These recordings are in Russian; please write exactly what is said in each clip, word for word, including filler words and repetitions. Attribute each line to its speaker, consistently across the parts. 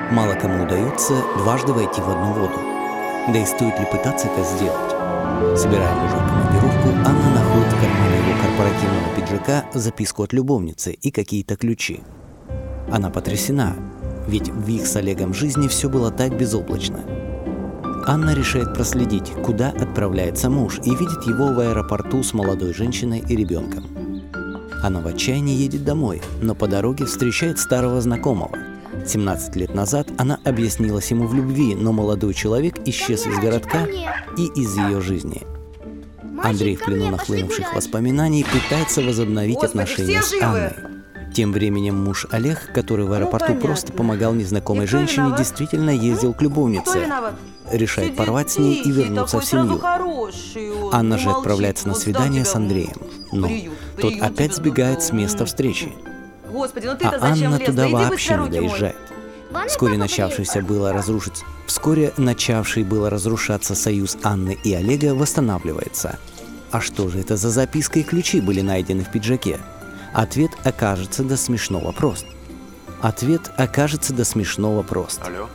Speaker 1: Мало кому удается дважды войти в одну воду. Да и стоит ли пытаться это сделать? Собирая мужа в командировку, Анна находит в кармане его корпоративного пиджака записку от любовницы и какие-то ключи. Она потрясена, ведь в их с Олегом жизни все было так безоблачно. Анна решает проследить, куда отправляется муж, и видит его в аэропорту с молодой женщиной и ребенком. Она в отчаянии едет домой, но по дороге встречает старого знакомого. семнадцать лет назад она объяснилась ему в любви, но молодой человек исчез из городка и из ее жизни. Андрей в плену нахлынувших воспоминаний пытается возобновить отношения с Анной. Тем временем муж Олег, который в аэропорту просто помогал незнакомой женщине, действительно ездил к любовнице, решает порвать с ней и вернуться в семью. Анна же отправляется на свидание с Андреем, но тот опять сбегает с места встречи. А Анна туда вообще не доезжает. Вскоре начавшийся было разрушить, вскоре начавший было разрушаться союз Анны и Олега восстанавливается. А что же это за записка и ключи были найдены в пиджаке? Ответ окажется до смешного прост. Ответ окажется до смешного прост.
Speaker 2: Алло?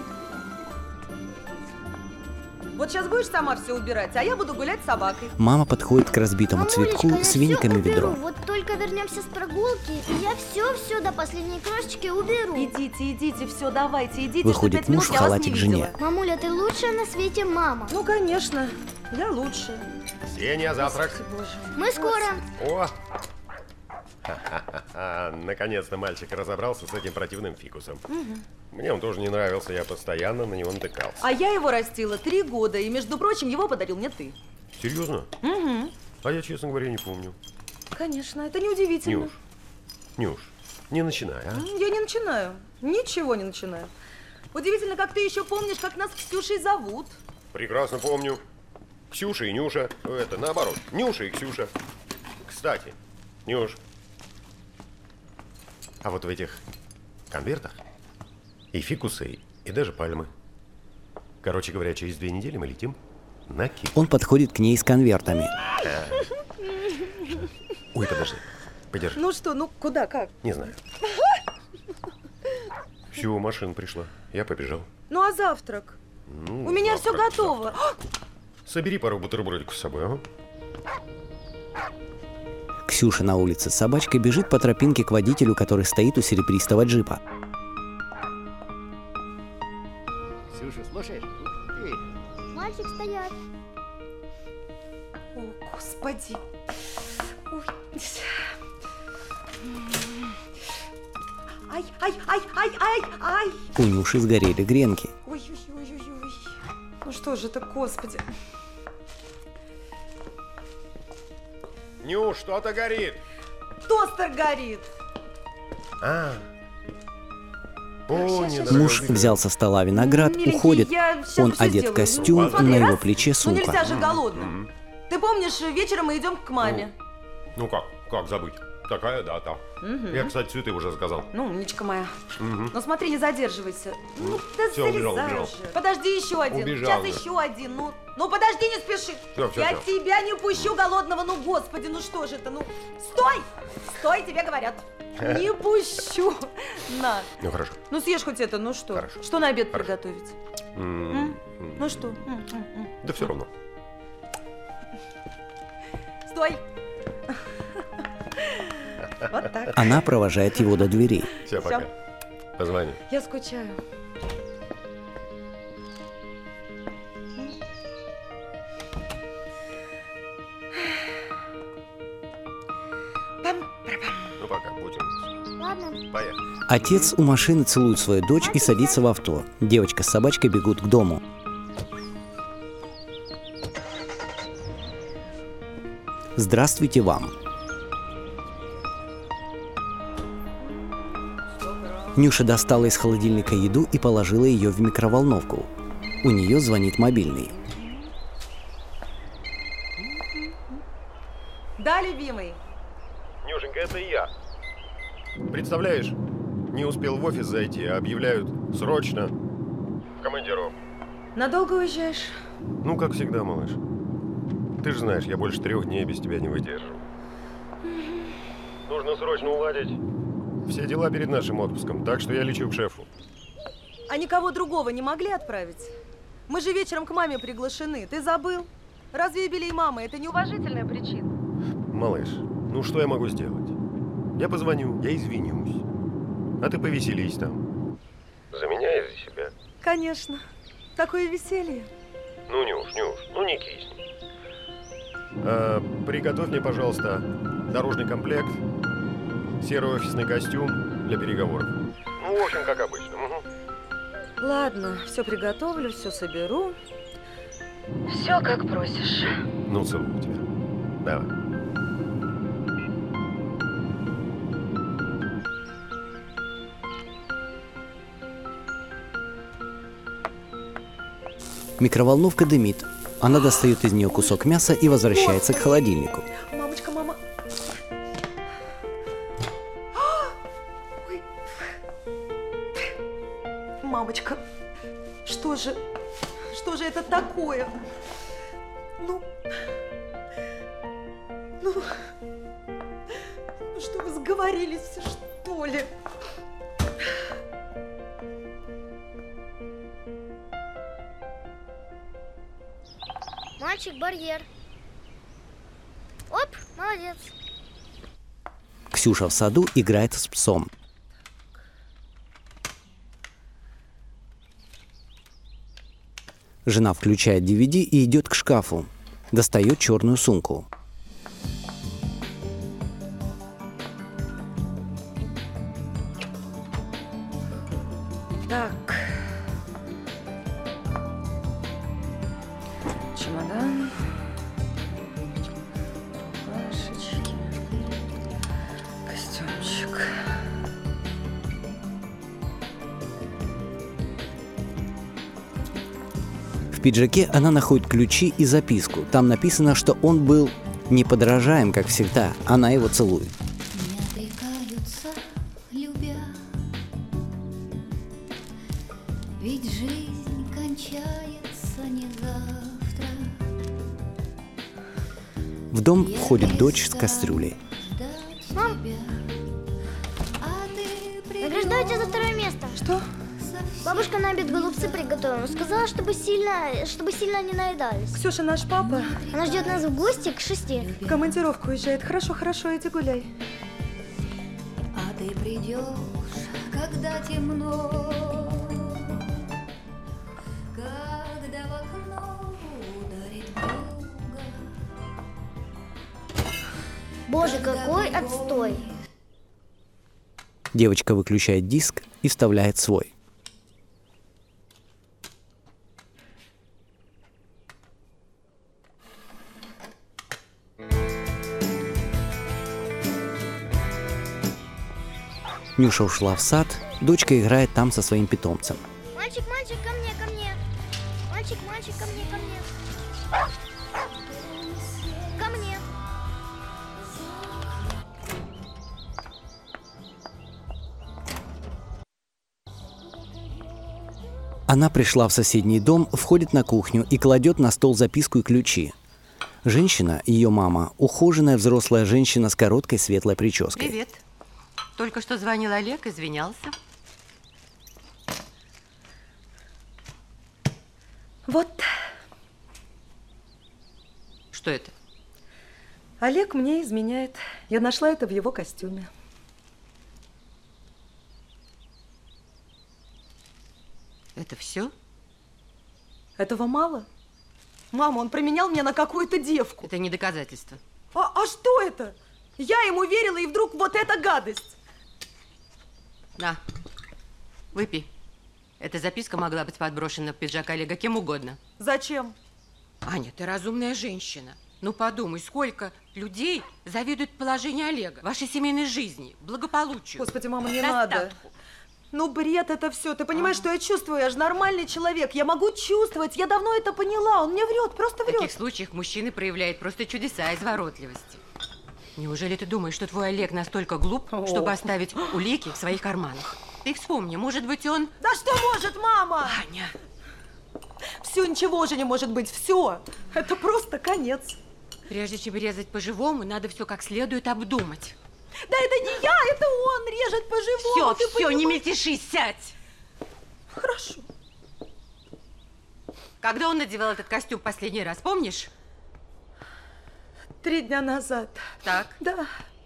Speaker 3: Вот сейчас будешь сама все убирать, а я буду гулять с собакой.
Speaker 1: Мама подходит к разбитому
Speaker 4: Мамулечка,
Speaker 1: цветку
Speaker 4: я
Speaker 1: с
Speaker 4: всё
Speaker 1: вениками
Speaker 4: уберу.
Speaker 1: ведром.
Speaker 4: Вот только вернемся с прогулки, и я все-все до последней крошечки уберу.
Speaker 3: Идите, идите, все, давайте, идите.
Speaker 1: Выходит
Speaker 3: что пять
Speaker 1: муж в
Speaker 3: минут я вас не
Speaker 1: халате к
Speaker 3: видела.
Speaker 1: жене.
Speaker 4: Мамуля, ты лучшая на свете мама.
Speaker 3: Ну, конечно, я лучше.
Speaker 2: Сеня, завтрак.
Speaker 3: Господи, боже мой.
Speaker 4: Мы скоро.
Speaker 2: О! Ха-ха-ха. Наконец-то мальчик разобрался с этим противным фикусом.
Speaker 3: Угу.
Speaker 2: Мне он тоже не нравился, я постоянно на него натыкался.
Speaker 3: А я его растила три года, и, между прочим, его подарил мне ты.
Speaker 2: Серьезно?
Speaker 3: Угу.
Speaker 2: А я, честно говоря, не помню.
Speaker 3: Конечно, это неудивительно.
Speaker 2: Нюш, Нюш, не начинай, а?
Speaker 3: Я не начинаю, ничего не начинаю. Удивительно, как ты еще помнишь, как нас Ксюшей зовут.
Speaker 2: Прекрасно помню. Ксюша и Нюша. Это наоборот. Нюша и Ксюша. Кстати, Нюш, а вот в этих конвертах и фикусы, и даже пальмы. Короче говоря, через две недели мы летим на Кипр.
Speaker 1: Он подходит к ней с конвертами.
Speaker 2: А. Ой, подожди. Подержи.
Speaker 3: Ну что, ну куда, как?
Speaker 2: Не знаю. Все, машина пришла. Я побежал.
Speaker 3: Ну а завтрак?
Speaker 2: Ну,
Speaker 3: У меня все
Speaker 2: завтрак,
Speaker 3: готово.
Speaker 2: завтрак. Собери пару бутербродиков с собой, ага.
Speaker 1: Ксюша на улице с собачкой бежит по тропинке к водителю, который стоит у серебристого джипа.
Speaker 5: Ксюша, слушаешь? Ты.
Speaker 4: Мальчик стоять.
Speaker 3: О, Господи. Ой. Ай, ай, ай, ай, ай, ай.
Speaker 1: У Нюши сгорели гренки.
Speaker 3: Ой, ой, ой, ой, ой. Ну что же это, Господи.
Speaker 2: Нюш, что-то горит.
Speaker 3: Тостер горит.
Speaker 2: А. О, не
Speaker 1: Муж взял со стола виноград,
Speaker 3: Миленький,
Speaker 1: уходит.
Speaker 3: я щас
Speaker 1: Он
Speaker 3: всё
Speaker 1: одет в
Speaker 3: сделаю.
Speaker 1: костюм,
Speaker 3: Ну, смотри,
Speaker 1: на его
Speaker 3: раз.
Speaker 1: плече
Speaker 3: Ну нельзя
Speaker 1: сумка.
Speaker 3: же голодным. Ты помнишь, вечером мы идем к маме.
Speaker 2: Ну как, как забыть? Такая дата.
Speaker 3: Мгм.
Speaker 2: Я, кстати, цветы уже заказал.
Speaker 3: Ну, умничка моя.
Speaker 2: Мгм.
Speaker 3: Ну смотри, не задерживайся. Ну, да
Speaker 2: Всё, убежал,
Speaker 3: залезай
Speaker 2: убежал.
Speaker 3: уже. Подожди еще один.
Speaker 2: Убежал
Speaker 3: Сейчас
Speaker 2: уже.
Speaker 3: еще один. Ну, ну подожди, не спеши.
Speaker 2: Всё, всё,
Speaker 3: Я
Speaker 2: всё.
Speaker 3: тебя не пущу голодного. Ну, Господи, ну что же это? Ну, стой! Стой, тебе говорят. Не пущу. На.
Speaker 2: Ну хорошо.
Speaker 3: Ну съешь хоть это, ну что?
Speaker 2: Хорошо.
Speaker 3: Что на обед
Speaker 2: Хорошо.
Speaker 3: приготовить?
Speaker 2: М,
Speaker 3: М?
Speaker 2: м.
Speaker 3: Ну что? М, м, м.
Speaker 2: Да все равно.
Speaker 3: Стой! Вот так.
Speaker 1: Она провожает его до дверей.
Speaker 2: Все, пока. Позвони.
Speaker 3: Я скучаю. Пам-парам.
Speaker 2: Ну пока, будем.
Speaker 4: Ладно.
Speaker 2: Поехали.
Speaker 1: Отец у машины целует свою дочь и садится в авто. Девочка с собачкой бегут к дому. Здравствуйте вам. Нюша достала из холодильника еду и положила ее в микроволновку. У нее звонит мобильный.
Speaker 3: Да, любимый.
Speaker 2: Нюшенька, это я. Представляешь, не успел в офис зайти, а объявляют срочно в командировку.
Speaker 3: Надолго уезжаешь?
Speaker 2: Ну, как всегда, малыш. Ты же знаешь, я больше трех дней без тебя не выдержу. Нужно срочно уладить все дела перед нашим отпуском, так что я лечу к шефу.
Speaker 3: А никого другого не могли отправить? Мы же вечером к маме приглашены. Ты забыл? Разве юбилей мамы – это неуважительная причина?
Speaker 2: Малыш, ну что я могу сделать? Я позвоню, я извинюсь. А ты повеселись там. За меня и за себя.
Speaker 3: Конечно. Такое веселье.
Speaker 2: Ну, Нюш, Нюш, ну не кисни. А, приготовь мне, пожалуйста, дорожный комплект, серый офисный костюм для переговоров. Ну, в общем, как обычно. Угу.
Speaker 3: Ладно, все приготовлю, все соберу. Все как просишь.
Speaker 2: Ну, целую тебя. Давай.
Speaker 1: Микроволновка дымит. Она достает из нее кусок мяса и возвращается к холодильнику.
Speaker 3: Мамочка, мама. Ой. Мамочка, что же, что же это такое? Ну, ну, ну что вы сговорились, что ли?
Speaker 4: Мальчик, барьер. Оп, молодец.
Speaker 1: Ксюша в саду играет с псом. Жена включает ди ви ди и идет к шкафу. Достает черную сумку.
Speaker 3: Так. Чемодан. Рубашечки. Костюмчик.
Speaker 1: В пиджаке она находит ключи и записку. Там написано, что он был неподражаем, как всегда. Она его целует.
Speaker 6: Не отрекаются, любя, ведь жизнь кончается не завтра.
Speaker 1: В дом входит дочь с кастрюлей.
Speaker 4: Мам, награждаю тебя за второе место.
Speaker 3: Что?
Speaker 4: Бабушка на обед голубцы приготовила. Сказала, чтобы сильно, чтобы сильно не наедались.
Speaker 3: Ксюша, наш папа
Speaker 4: Она ждет нас в гости к шести.
Speaker 3: в командировку уезжает. Хорошо, хорошо, иди гуляй.
Speaker 6: А ты придешь, когда темно, когда в окно ударит вьюга.
Speaker 4: Боже, какой отстой.
Speaker 1: Девочка выключает диск и вставляет свой. Нюша ушла в сад, дочка играет там со своим питомцем.
Speaker 4: Мальчик, мальчик, ко мне, ко мне. Мальчик, мальчик, ко мне, ко мне. Ко мне.
Speaker 1: Она пришла в соседний дом, входит на кухню и кладет на стол записку и ключи. Женщина, ее мама, ухоженная взрослая женщина с короткой светлой прической.
Speaker 7: Привет. Только что звонил Олег, извинялся.
Speaker 3: Вот.
Speaker 7: Что это?
Speaker 3: Олег мне изменяет. Я нашла это в его костюме.
Speaker 7: Это все?
Speaker 3: Этого мало? Мама, он променял меня на какую-то девку.
Speaker 7: Это не доказательство.
Speaker 3: А, а что это? Я ему верила, и вдруг вот эта гадость.
Speaker 7: На, выпей. Эта записка могла быть подброшена в пиджак Олега кем угодно.
Speaker 3: Зачем?
Speaker 7: Аня, ты разумная женщина. Ну подумай, сколько людей завидуют положению Олега, вашей семейной жизни, благополучию.
Speaker 3: Господи, мама, не
Speaker 7: достатку.
Speaker 3: надо. Ну, бред это все. Ты понимаешь, ага. что я чувствую? Я же нормальный человек. Я могу чувствовать. Я давно это поняла. Он мне врет, просто врет.
Speaker 7: В таких случаях мужчина проявляет просто чудеса изворотливости. Неужели ты думаешь, что твой Олег настолько глуп, О. чтобы оставить улики в своих карманах? Ты вспомни, может быть, он…
Speaker 3: Да что может, мама?
Speaker 7: Аня!
Speaker 3: Все, ничего же не может быть. Все. Это просто конец.
Speaker 7: Прежде чем резать по-живому, надо все как следует обдумать.
Speaker 3: Да это не я, это он режет по-живому.
Speaker 7: Все,
Speaker 3: ты
Speaker 7: все,
Speaker 3: понимаешь?
Speaker 7: не мельтеши, сядь.
Speaker 3: Хорошо.
Speaker 7: Когда он надевал этот костюм последний раз, помнишь?
Speaker 3: Три дня назад.
Speaker 7: Так.
Speaker 3: Да.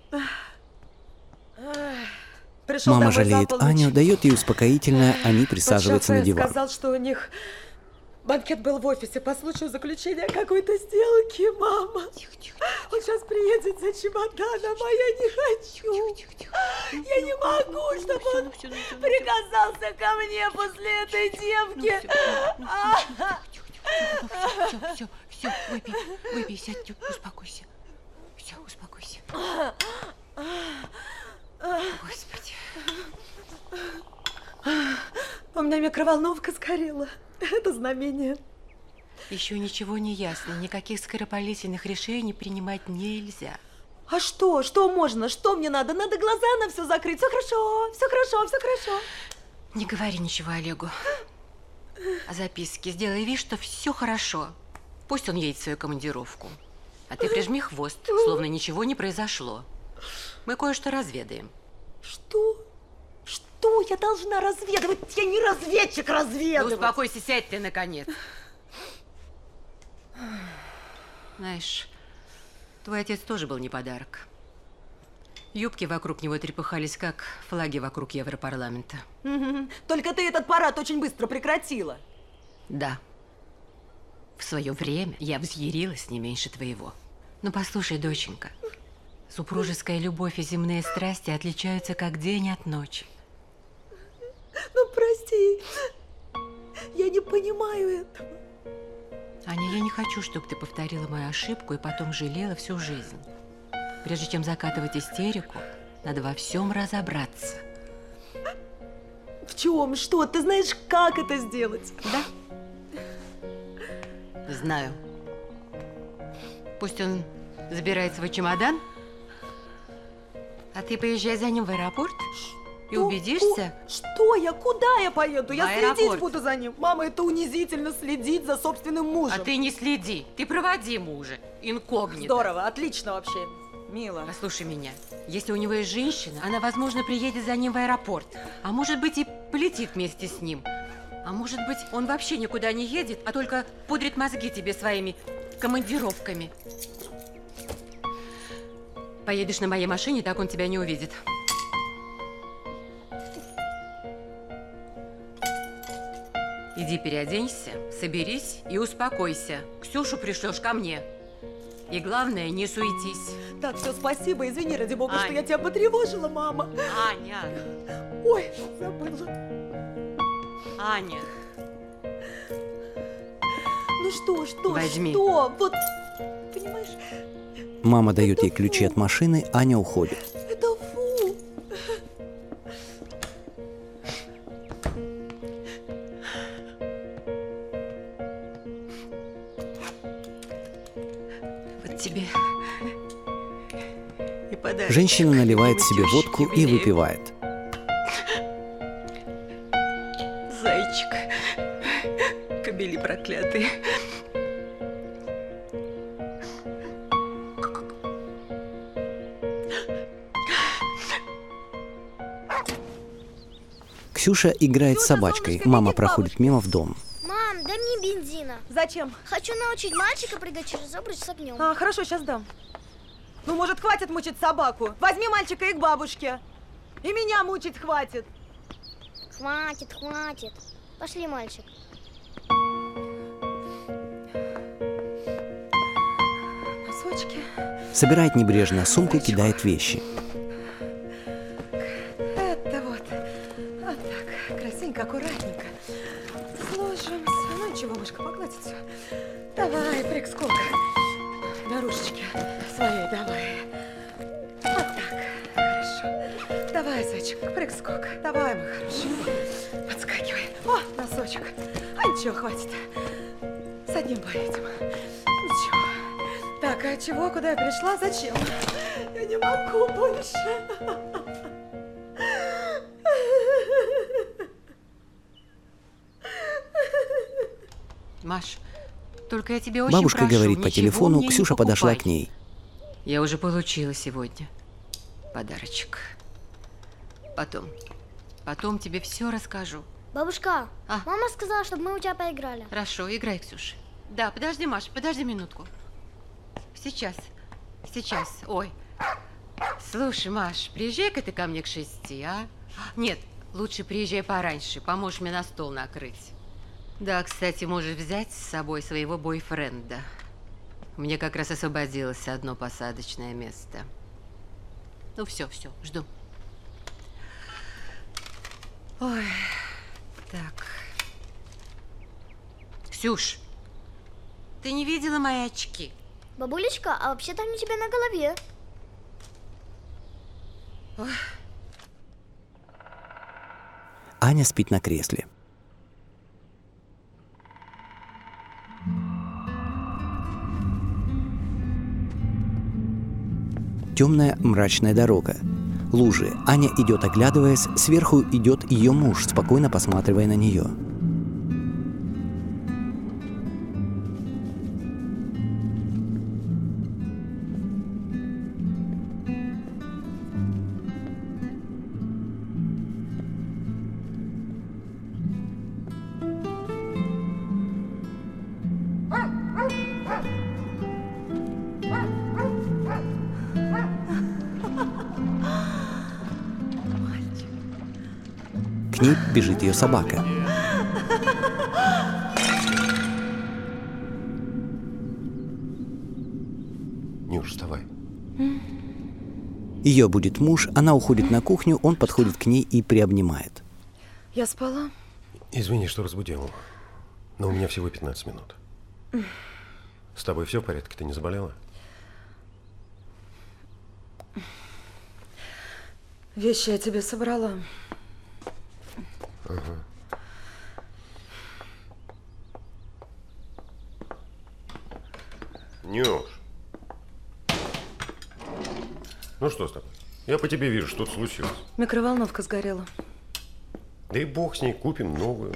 Speaker 3: Пришел
Speaker 1: Мама
Speaker 3: домой за
Speaker 1: жалеет
Speaker 3: полночь.
Speaker 1: Аню, дает ей успокоительное, они присаживаются на
Speaker 3: Вот
Speaker 1: диван.
Speaker 3: сказал, что у них банкет был в офисе по случаю заключения какой-то сделки, мама.
Speaker 7: Тихо, тихо.
Speaker 3: Он сейчас приедет за чемоданом, а я не хочу.
Speaker 7: Тихо, тихо.
Speaker 3: Я не могу, чтобы он прикасался ко мне после этой девки.
Speaker 7: Все, все, все, выпей, выпей, сядь, успокойся. Все, успокойся. Господи.
Speaker 3: У меня микроволновка сгорела. Это знамение.
Speaker 7: Еще ничего не ясно. Никаких скоропалительных решений принимать нельзя.
Speaker 3: А что? Что можно? Что мне надо? Надо глаза на все закрыть. Все хорошо, все хорошо, все хорошо.
Speaker 7: Не говори ничего Олегу. О записке. Сделай вид, что все хорошо. Пусть он едет в свою командировку. А ты прижми хвост, словно ничего не произошло. Мы кое-что разведаем.
Speaker 3: Что? Что я должна разведывать? Я не разведчик
Speaker 7: Ну,
Speaker 3: разведывать.
Speaker 7: успокойся, сядь ты, наконец. Знаешь, твой отец тоже был не подарок. Юбки вокруг него трепыхались, как флаги вокруг Европарламента.
Speaker 3: Мгм. Только ты этот парад очень быстро прекратила.
Speaker 7: Да. В свое время я взъярилась не меньше твоего. Но послушай, доченька, супружеская любовь и земные страсти отличаются как день от ночи.
Speaker 3: Ну, прости. Я не понимаю этого.
Speaker 7: Аня, я не хочу, чтобы ты повторила мою ошибку и потом жалела всю жизнь. Прежде чем закатывать истерику, надо во всем разобраться.
Speaker 3: В чем? Что? Ты знаешь, как это сделать?
Speaker 7: Да? Знаю. Пусть он забирает свой чемодан, а ты поезжай за ним в аэропорт и
Speaker 3: Что?
Speaker 7: убедишься.
Speaker 3: Что я? Куда я поеду? Я
Speaker 7: В
Speaker 3: следить
Speaker 7: аэропорт.
Speaker 3: буду за ним. Мама, это унизительно следить за собственным мужем.
Speaker 7: А ты не следи, ты проводи мужа, инкогнито.
Speaker 3: Здорово, отлично вообще. Мило.
Speaker 7: Послушай меня, если у него есть женщина, она, возможно, приедет за ним в аэропорт. А может быть, и полетит вместе с ним. А может быть, он вообще никуда не едет, а только пудрит мозги тебе своими командировками. Поедешь на моей машине, так он тебя не увидит. Иди переоденься, соберись и успокойся. Ксюшу пришлешь ко мне. И главное, не суетись.
Speaker 3: Так, все, спасибо. Извини, ради бога, что
Speaker 7: Ань.
Speaker 3: я тебя потревожила, мама.
Speaker 7: Аня,
Speaker 3: Ой, забыла.
Speaker 7: Аня.
Speaker 3: Ну что, что,
Speaker 7: Возьми.
Speaker 3: что? Вот, понимаешь,
Speaker 1: Мама дает ей ключи от машины, Аня уходит.
Speaker 3: это фу.
Speaker 7: Вот тебе и подарок.
Speaker 1: Женщина наливает себе
Speaker 7: Тещи
Speaker 1: водку и
Speaker 7: юбилею.
Speaker 1: выпивает.
Speaker 7: Зайчик. Кобели проклятые.
Speaker 1: Ксюша играет с
Speaker 3: Ксюша,
Speaker 1: собачкой.
Speaker 3: солнышко,
Speaker 1: Мама
Speaker 3: иди к
Speaker 1: проходит
Speaker 3: бабушке.
Speaker 1: мимо в дом.
Speaker 4: Мам, дай мне бензина.
Speaker 3: Зачем?
Speaker 4: Хочу научить мальчика прыгать через обруч с огнем.
Speaker 3: А, хорошо, сейчас дам. Ну, может, хватит мучить собаку? Возьми мальчика и к бабушке. И меня мучить хватит.
Speaker 4: Хватит, хватит. Пошли, мальчик.
Speaker 3: Носочки.
Speaker 1: Собирает небрежно сумку, кидает вещи.
Speaker 3: Это вот. Вот так. Красивенько, аккуратненько. Сложимся. Ну ничего, мышка, погладит все. Давай, прыг-скок. На ручечке своей давай. Вот так. Хорошо. Давай, зайчик, прыг-скок. Давай, мой хороший. Подскакивай. О, носочек. А ничего, хватит. С одним поедем. Ничего. Так, а чего, куда я пришла, зачем? Я не могу больше.
Speaker 7: Маш, только я тебе очень
Speaker 1: Бабушка
Speaker 7: прошу,
Speaker 1: говорит по
Speaker 7: ничего
Speaker 1: телефону,
Speaker 7: мне не
Speaker 1: Ксюша подошла
Speaker 7: покупай.
Speaker 1: к ней.
Speaker 7: Я уже получила сегодня подарочек. Потом, потом тебе все расскажу.
Speaker 4: Бабушка,
Speaker 7: А?
Speaker 4: мама сказала, чтобы мы у тебя поиграли.
Speaker 7: Хорошо, играй, Ксюша. Да, подожди, Маш, подожди минутку. Сейчас, сейчас. Ой. Слушай, Маш, приезжай-ка ты ко мне к шести, а? Нет, лучше приезжай пораньше, поможешь мне на стол накрыть. Да, кстати, можешь взять с собой своего бойфренда. Мне как раз освободилось одно посадочное место. Ну все, все, жду. Ой, так. Ксюш, ты не видела мои очки?
Speaker 4: Бабулечка, а вообще-то они у тебя на голове.
Speaker 1: Аня спит на кресле. Темная мрачная дорога. Лужи. Аня идет, оглядываясь. Сверху идет ее муж, спокойно посматривая на нее. К ней бежит ее собака.
Speaker 2: Нюш, вставай.
Speaker 1: Ее будет муж, она уходит на кухню, он подходит к ней и приобнимает.
Speaker 3: Я спала?
Speaker 2: Извини, что разбудил. Но у меня всего пятнадцать минут. С тобой все в порядке? Ты не заболела?
Speaker 3: Вещи я тебе собрала.
Speaker 2: Ага. Нюш. Ну что с тобой? Я по тебе вижу, что-то случилось.
Speaker 3: Микроволновка сгорела.
Speaker 2: Да и бог с ней, купим новую.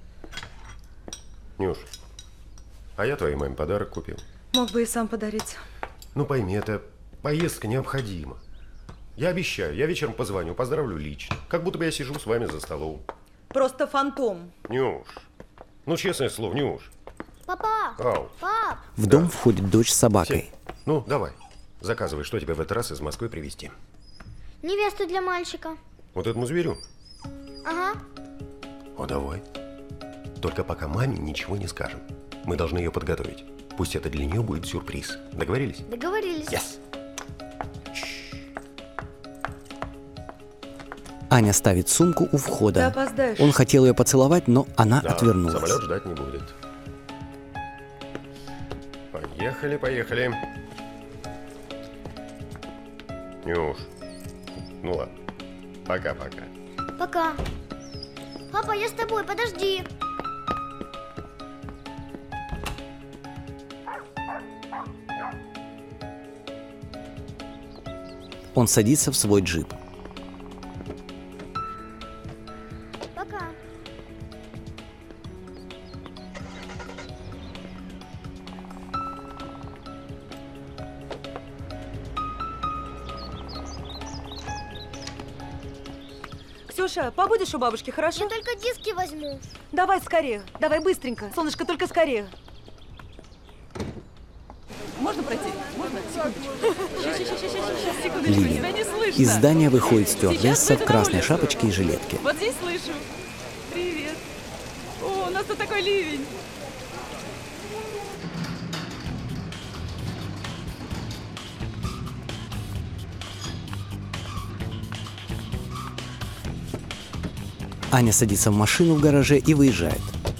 Speaker 2: Нюш, а я твоей маме подарок купил.
Speaker 3: Мог бы и сам подарить.
Speaker 2: Ну пойми, это поездка необходима. Я обещаю, я вечером позвоню, поздравлю лично. Как будто бы я сижу с вами за столом.
Speaker 3: Просто фантом.
Speaker 2: Нюш, ну честное слово, Нюш.
Speaker 4: Папа!
Speaker 2: Ау.
Speaker 4: Пап!
Speaker 1: В дом
Speaker 2: Да.
Speaker 1: входит дочь с собакой.
Speaker 2: Сень, ну давай, заказывай, что тебе в этот раз из Москвы привезти.
Speaker 4: Невесту для мальчика.
Speaker 2: Вот этому зверю?
Speaker 4: Ага.
Speaker 2: О, давай. Только пока маме ничего не скажем. Мы должны ее подготовить. Пусть это для нее будет сюрприз. Договорились?
Speaker 4: Договорились.
Speaker 2: Yes.
Speaker 1: Аня ставит сумку у входа.
Speaker 3: Ты опоздаешь.
Speaker 1: Он хотел ее поцеловать, но она
Speaker 2: Да,
Speaker 1: отвернулась.
Speaker 2: самолет ждать не будет. Поехали, поехали. Нюш. Ну ладно. Пока-пока.
Speaker 4: Пока. Папа, я с тобой, подожди.
Speaker 1: Он садится в свой джип.
Speaker 4: Пока.
Speaker 3: Ксюша, побудешь у бабушки, хорошо?
Speaker 4: Я только диски возьму.
Speaker 3: Давай скорее, давай быстренько. Солнышко, только скорее. Можно пройти? Можно? Секундочку.
Speaker 1: Ливень.
Speaker 3: Тебя не слышно.
Speaker 1: Из здания выходит стюардесса
Speaker 3: Сейчас
Speaker 1: в красной
Speaker 3: выйду на улицу.
Speaker 1: шапочке и жилетке.
Speaker 3: Вот здесь слышу. Привет. О, у нас тут такой ливень.
Speaker 1: Аня садится в машину в гараже и выезжает.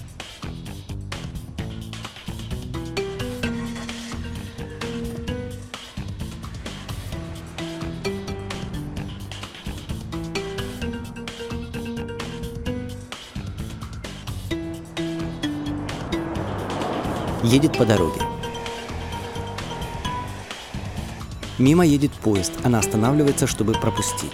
Speaker 1: Едет по дороге. Мимо едет поезд. Она останавливается, чтобы пропустить.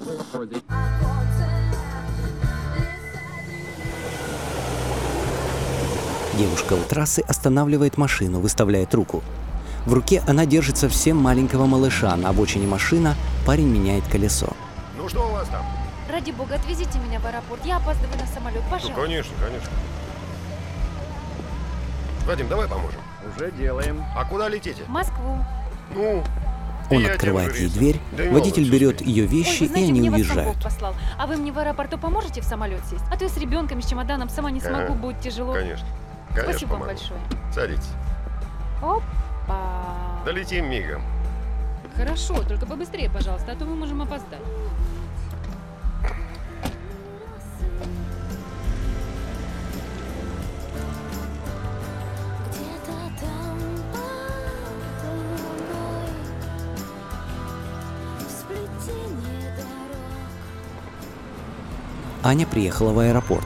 Speaker 1: Девушка у трассы останавливает машину, выставляет руку. В руке она держит совсем маленького малыша. На обочине машина, парень меняет колесо.
Speaker 2: Ну что у вас там?
Speaker 8: Ради бога, отвезите меня в аэропорт. Я опаздываю на самолет,
Speaker 2: Ну,
Speaker 8: пожалуйста.
Speaker 2: конечно, конечно. Вадим, давай поможем.
Speaker 5: Уже делаем.
Speaker 2: А куда летите?
Speaker 8: В Москву.
Speaker 2: Ну,
Speaker 1: Он
Speaker 2: я
Speaker 1: открывает
Speaker 2: тем же
Speaker 1: ей
Speaker 2: рейсом.
Speaker 1: дверь,
Speaker 2: Да и
Speaker 1: водитель
Speaker 2: молодцы.
Speaker 1: берет ее
Speaker 8: Ой,
Speaker 1: вещи,
Speaker 8: вы
Speaker 1: и
Speaker 8: знаете,
Speaker 1: они
Speaker 8: мне вас сам
Speaker 1: уезжают.
Speaker 8: Бог послал. А вы мне в аэропорту поможете в самолет сесть? А то я с ребенком, с чемоданом сама не смогу,
Speaker 2: Ага.
Speaker 8: будет тяжело.
Speaker 2: Конечно. Конечно,
Speaker 8: Спасибо вам
Speaker 2: помогу.
Speaker 8: большое.
Speaker 2: Садитесь.
Speaker 8: Опа.
Speaker 2: Долетим мигом.
Speaker 8: Хорошо, только побыстрее, пожалуйста, а то мы можем опоздать.
Speaker 4: Где-то там под тобой в сплетении дорог.
Speaker 1: Аня приехала в аэропорт.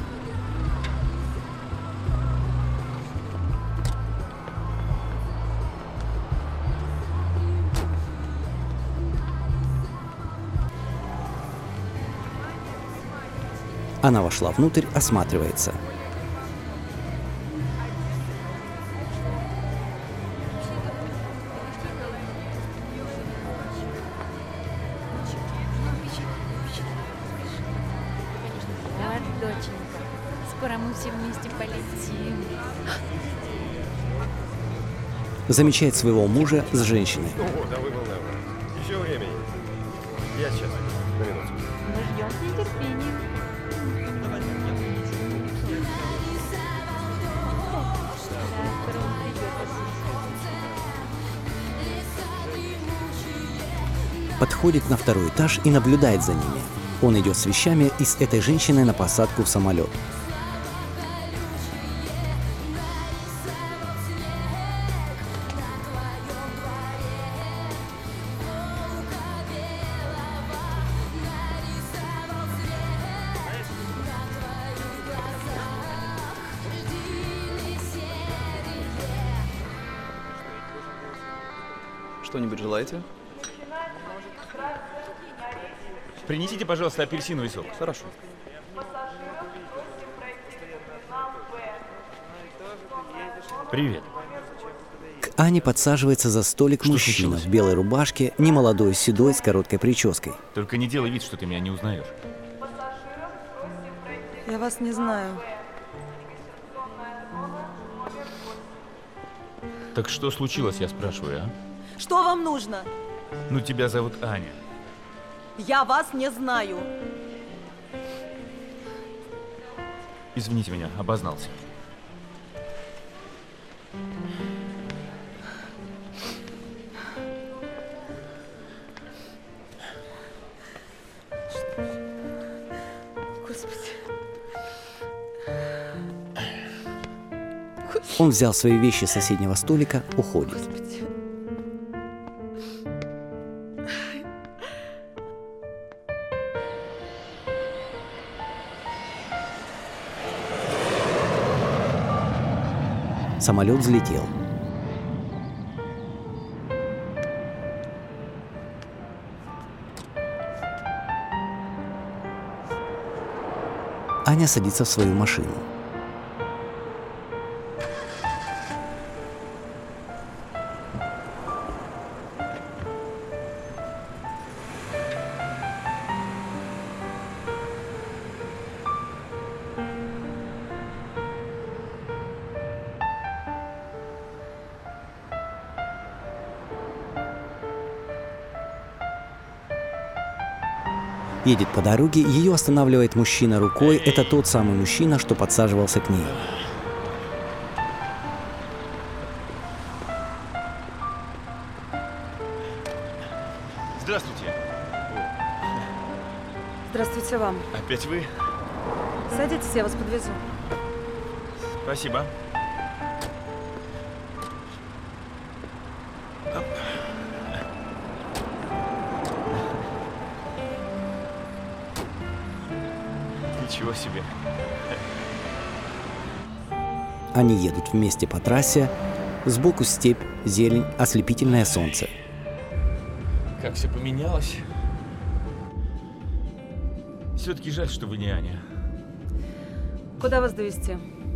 Speaker 1: Она вошла внутрь, осматривается.
Speaker 8: Вот, доченька, скоро мы все вместе полетим.
Speaker 1: Замечает своего мужа с женщиной.
Speaker 2: Ну вот, а вы волновались. Еще времени. Я сейчас. На минуту.
Speaker 8: Мы ждем с нетерпением.
Speaker 1: Подходит на второй этаж и наблюдает за ними. Он идет с вещами и с этой женщиной на посадку в самолет.
Speaker 9: Что-нибудь желаете?
Speaker 10: Принесите, пожалуйста, апельсиновый сок.
Speaker 9: Хорошо.
Speaker 10: Привет.
Speaker 1: К Ане подсаживается за столик
Speaker 10: Что
Speaker 1: мужчина
Speaker 10: случилось?
Speaker 1: в белой рубашке, немолодой, седой, с короткой прической.
Speaker 10: Только не делай вид, что ты меня не узнаешь.
Speaker 3: Я вас не знаю.
Speaker 10: Так что случилось, я спрашиваю, а?
Speaker 3: Что вам нужно?
Speaker 10: Ну, тебя зовут Аня.
Speaker 3: Я вас не знаю.
Speaker 10: Извините меня, обознался.
Speaker 3: Господи.
Speaker 1: Он взял свои вещи с соседнего столика, уходит.
Speaker 3: Господи.
Speaker 1: Самолет взлетел. Аня садится в свою машину. Едет по дороге, ее останавливает мужчина рукой. Это тот самый мужчина, что подсаживался к ней.
Speaker 10: Здравствуйте.
Speaker 3: Здравствуйте вам.
Speaker 10: Опять вы?
Speaker 3: Садитесь, я вас подвезу.
Speaker 10: Спасибо. Оп. Ничего себе.
Speaker 1: Они едут вместе по трассе. Сбоку степь, зелень, ослепительное солнце.
Speaker 10: Как все поменялось. Все-таки жаль, что вы не Аня.
Speaker 8: Куда вас довезти?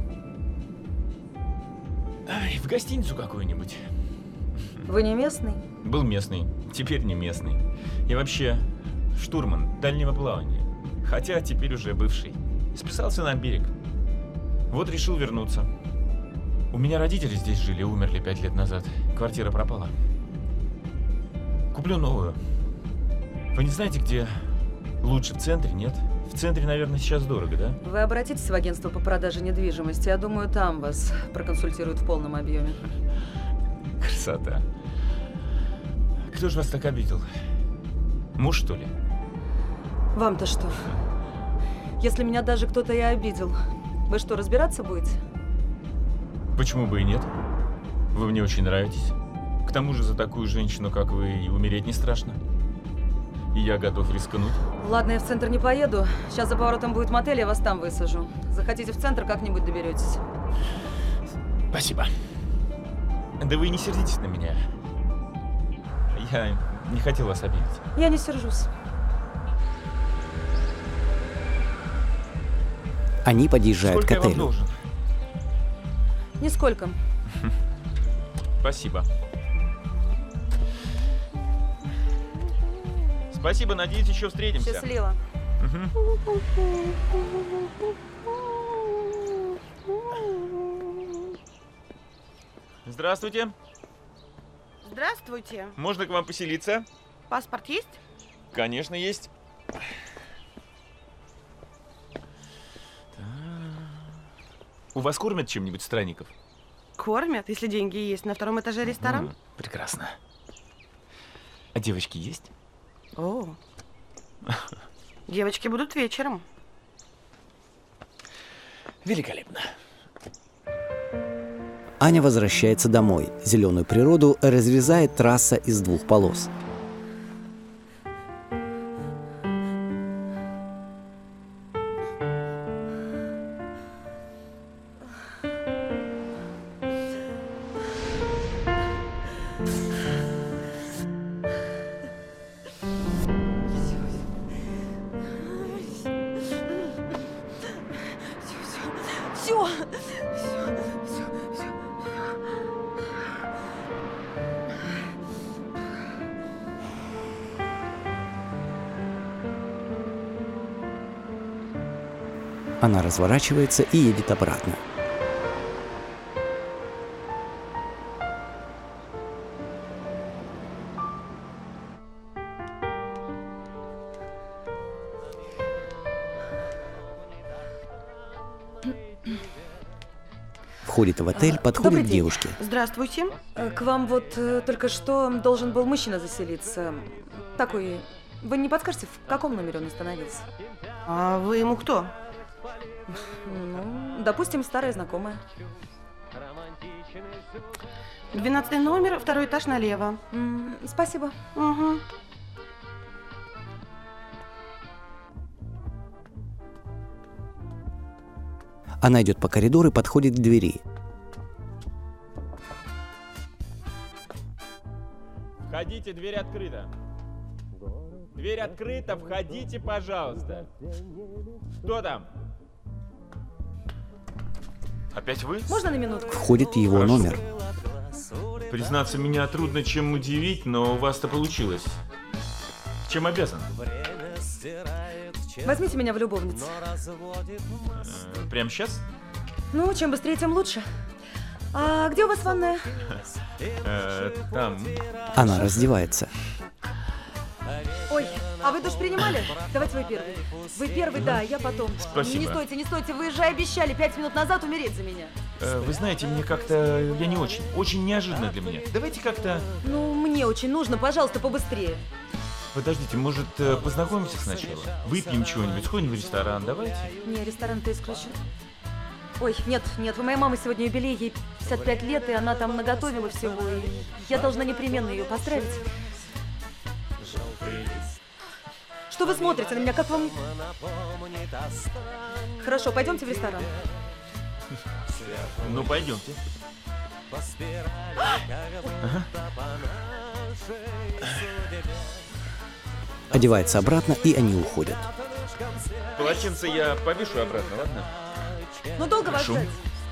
Speaker 10: Ай, в гостиницу какую-нибудь.
Speaker 8: Вы не местный?
Speaker 10: Был местный, теперь не местный. Я вообще штурман дальнего плавания. Хотя теперь уже бывший. Списался на берег. Вот решил вернуться. У меня родители здесь жили, умерли пять лет назад. Квартира пропала. Куплю новую. Вы не знаете, где лучше? В центре, нет? В центре, наверное, сейчас дорого, да?
Speaker 8: Вы обратитесь в агентство по продаже недвижимости. Я думаю, там вас проконсультируют в полном объеме.
Speaker 10: Красота. Кто же вас так обидел? Муж, что ли?
Speaker 8: Вам-то что? Если меня даже кто-то и обидел, вы что, разбираться будете?
Speaker 10: Почему бы и нет? Вы мне очень нравитесь. К тому же за такую женщину, как вы, и умереть не страшно. И я готов рискнуть.
Speaker 8: Ладно, я в центр не поеду. Сейчас за поворотом будет мотель, я вас там высажу. Захотите в центр, как-нибудь доберетесь.
Speaker 10: Спасибо. Да вы не сердитесь на меня. Я не хотел вас обидеть.
Speaker 8: Я не сержусь.
Speaker 1: Они подъезжают
Speaker 10: Сколько
Speaker 1: к отелю.
Speaker 10: я вам должен?
Speaker 8: Нисколько.
Speaker 10: Спасибо. Спасибо, надеюсь, еще встретимся.
Speaker 8: Счастливо.
Speaker 10: Угу. Здравствуйте.
Speaker 9: Здравствуйте.
Speaker 10: Можно к вам поселиться?
Speaker 9: Паспорт есть?
Speaker 10: Конечно, есть. У вас кормят чем-нибудь странников?
Speaker 9: Кормят, если деньги есть. На втором этаже ресторан.
Speaker 10: М, прекрасно. А девочки есть?
Speaker 9: О, девочки будут вечером.
Speaker 10: Великолепно.
Speaker 1: Аня возвращается домой. Зеленую природу разрезает трасса из двух полос.
Speaker 3: Все, все, все, все.
Speaker 1: Она разворачивается и едет обратно. Входит в отель, подходит
Speaker 8: Добрый
Speaker 1: к
Speaker 8: день.
Speaker 1: девушке.
Speaker 9: Здравствуйте.
Speaker 8: Э, К вам вот э, только что должен был мужчина заселиться. Такой. Вы не подскажете, в каком номере он остановился?
Speaker 9: А вы ему кто?
Speaker 8: Ну, допустим, старая знакомая.
Speaker 9: Двенадцатый номер, второй этаж налево.
Speaker 8: М, спасибо.
Speaker 9: Угу.
Speaker 1: Она идет по коридору и подходит к двери.
Speaker 10: Входите, дверь открыта. Дверь открыта, входите, пожалуйста. Кто там? Опять вы?
Speaker 8: Можно на минутку?
Speaker 1: Входит в его
Speaker 10: Хорошо.
Speaker 1: номер.
Speaker 10: Признаться, меня трудно чем удивить, но у вас-то получилось. Чем обязан?
Speaker 8: Возьмите меня в любовницу.
Speaker 10: Э, прямо сейчас?
Speaker 8: Ну, чем быстрее, тем лучше. А где у вас ванная?
Speaker 10: Э, там.
Speaker 1: Она раздевается.
Speaker 8: Ой, а вы душ принимали? Давайте вы первый. Вы первый, да, я потом.
Speaker 10: Спасибо.
Speaker 8: Не стойте, не стойте, вы же обещали пять минут назад умереть за меня.
Speaker 10: Э, вы знаете, мне как-то... Я не очень. Очень неожиданно для меня. Давайте как-то...
Speaker 8: Ну, мне очень нужно, пожалуйста, побыстрее.
Speaker 10: Подождите, может, э, познакомимся сначала? Выпьем чего-нибудь, сходим в ресторан, давайте.
Speaker 8: Не, ресторан-то исключен. Ой, нет, нет, у моей мамы сегодня юбилей, ей пятьдесят пять лет, и она там наготовила всего, и я должна непременно ее поздравить. Что вы смотрите на меня, как вам... Хорошо, пойдемте в ресторан.
Speaker 10: Ну, пойдемте. Ага.
Speaker 1: Одевается обратно, и они уходят.
Speaker 10: Полотенце я повешу обратно, ладно?
Speaker 8: Ну долго вас
Speaker 10: Хорошо.
Speaker 8: ждать?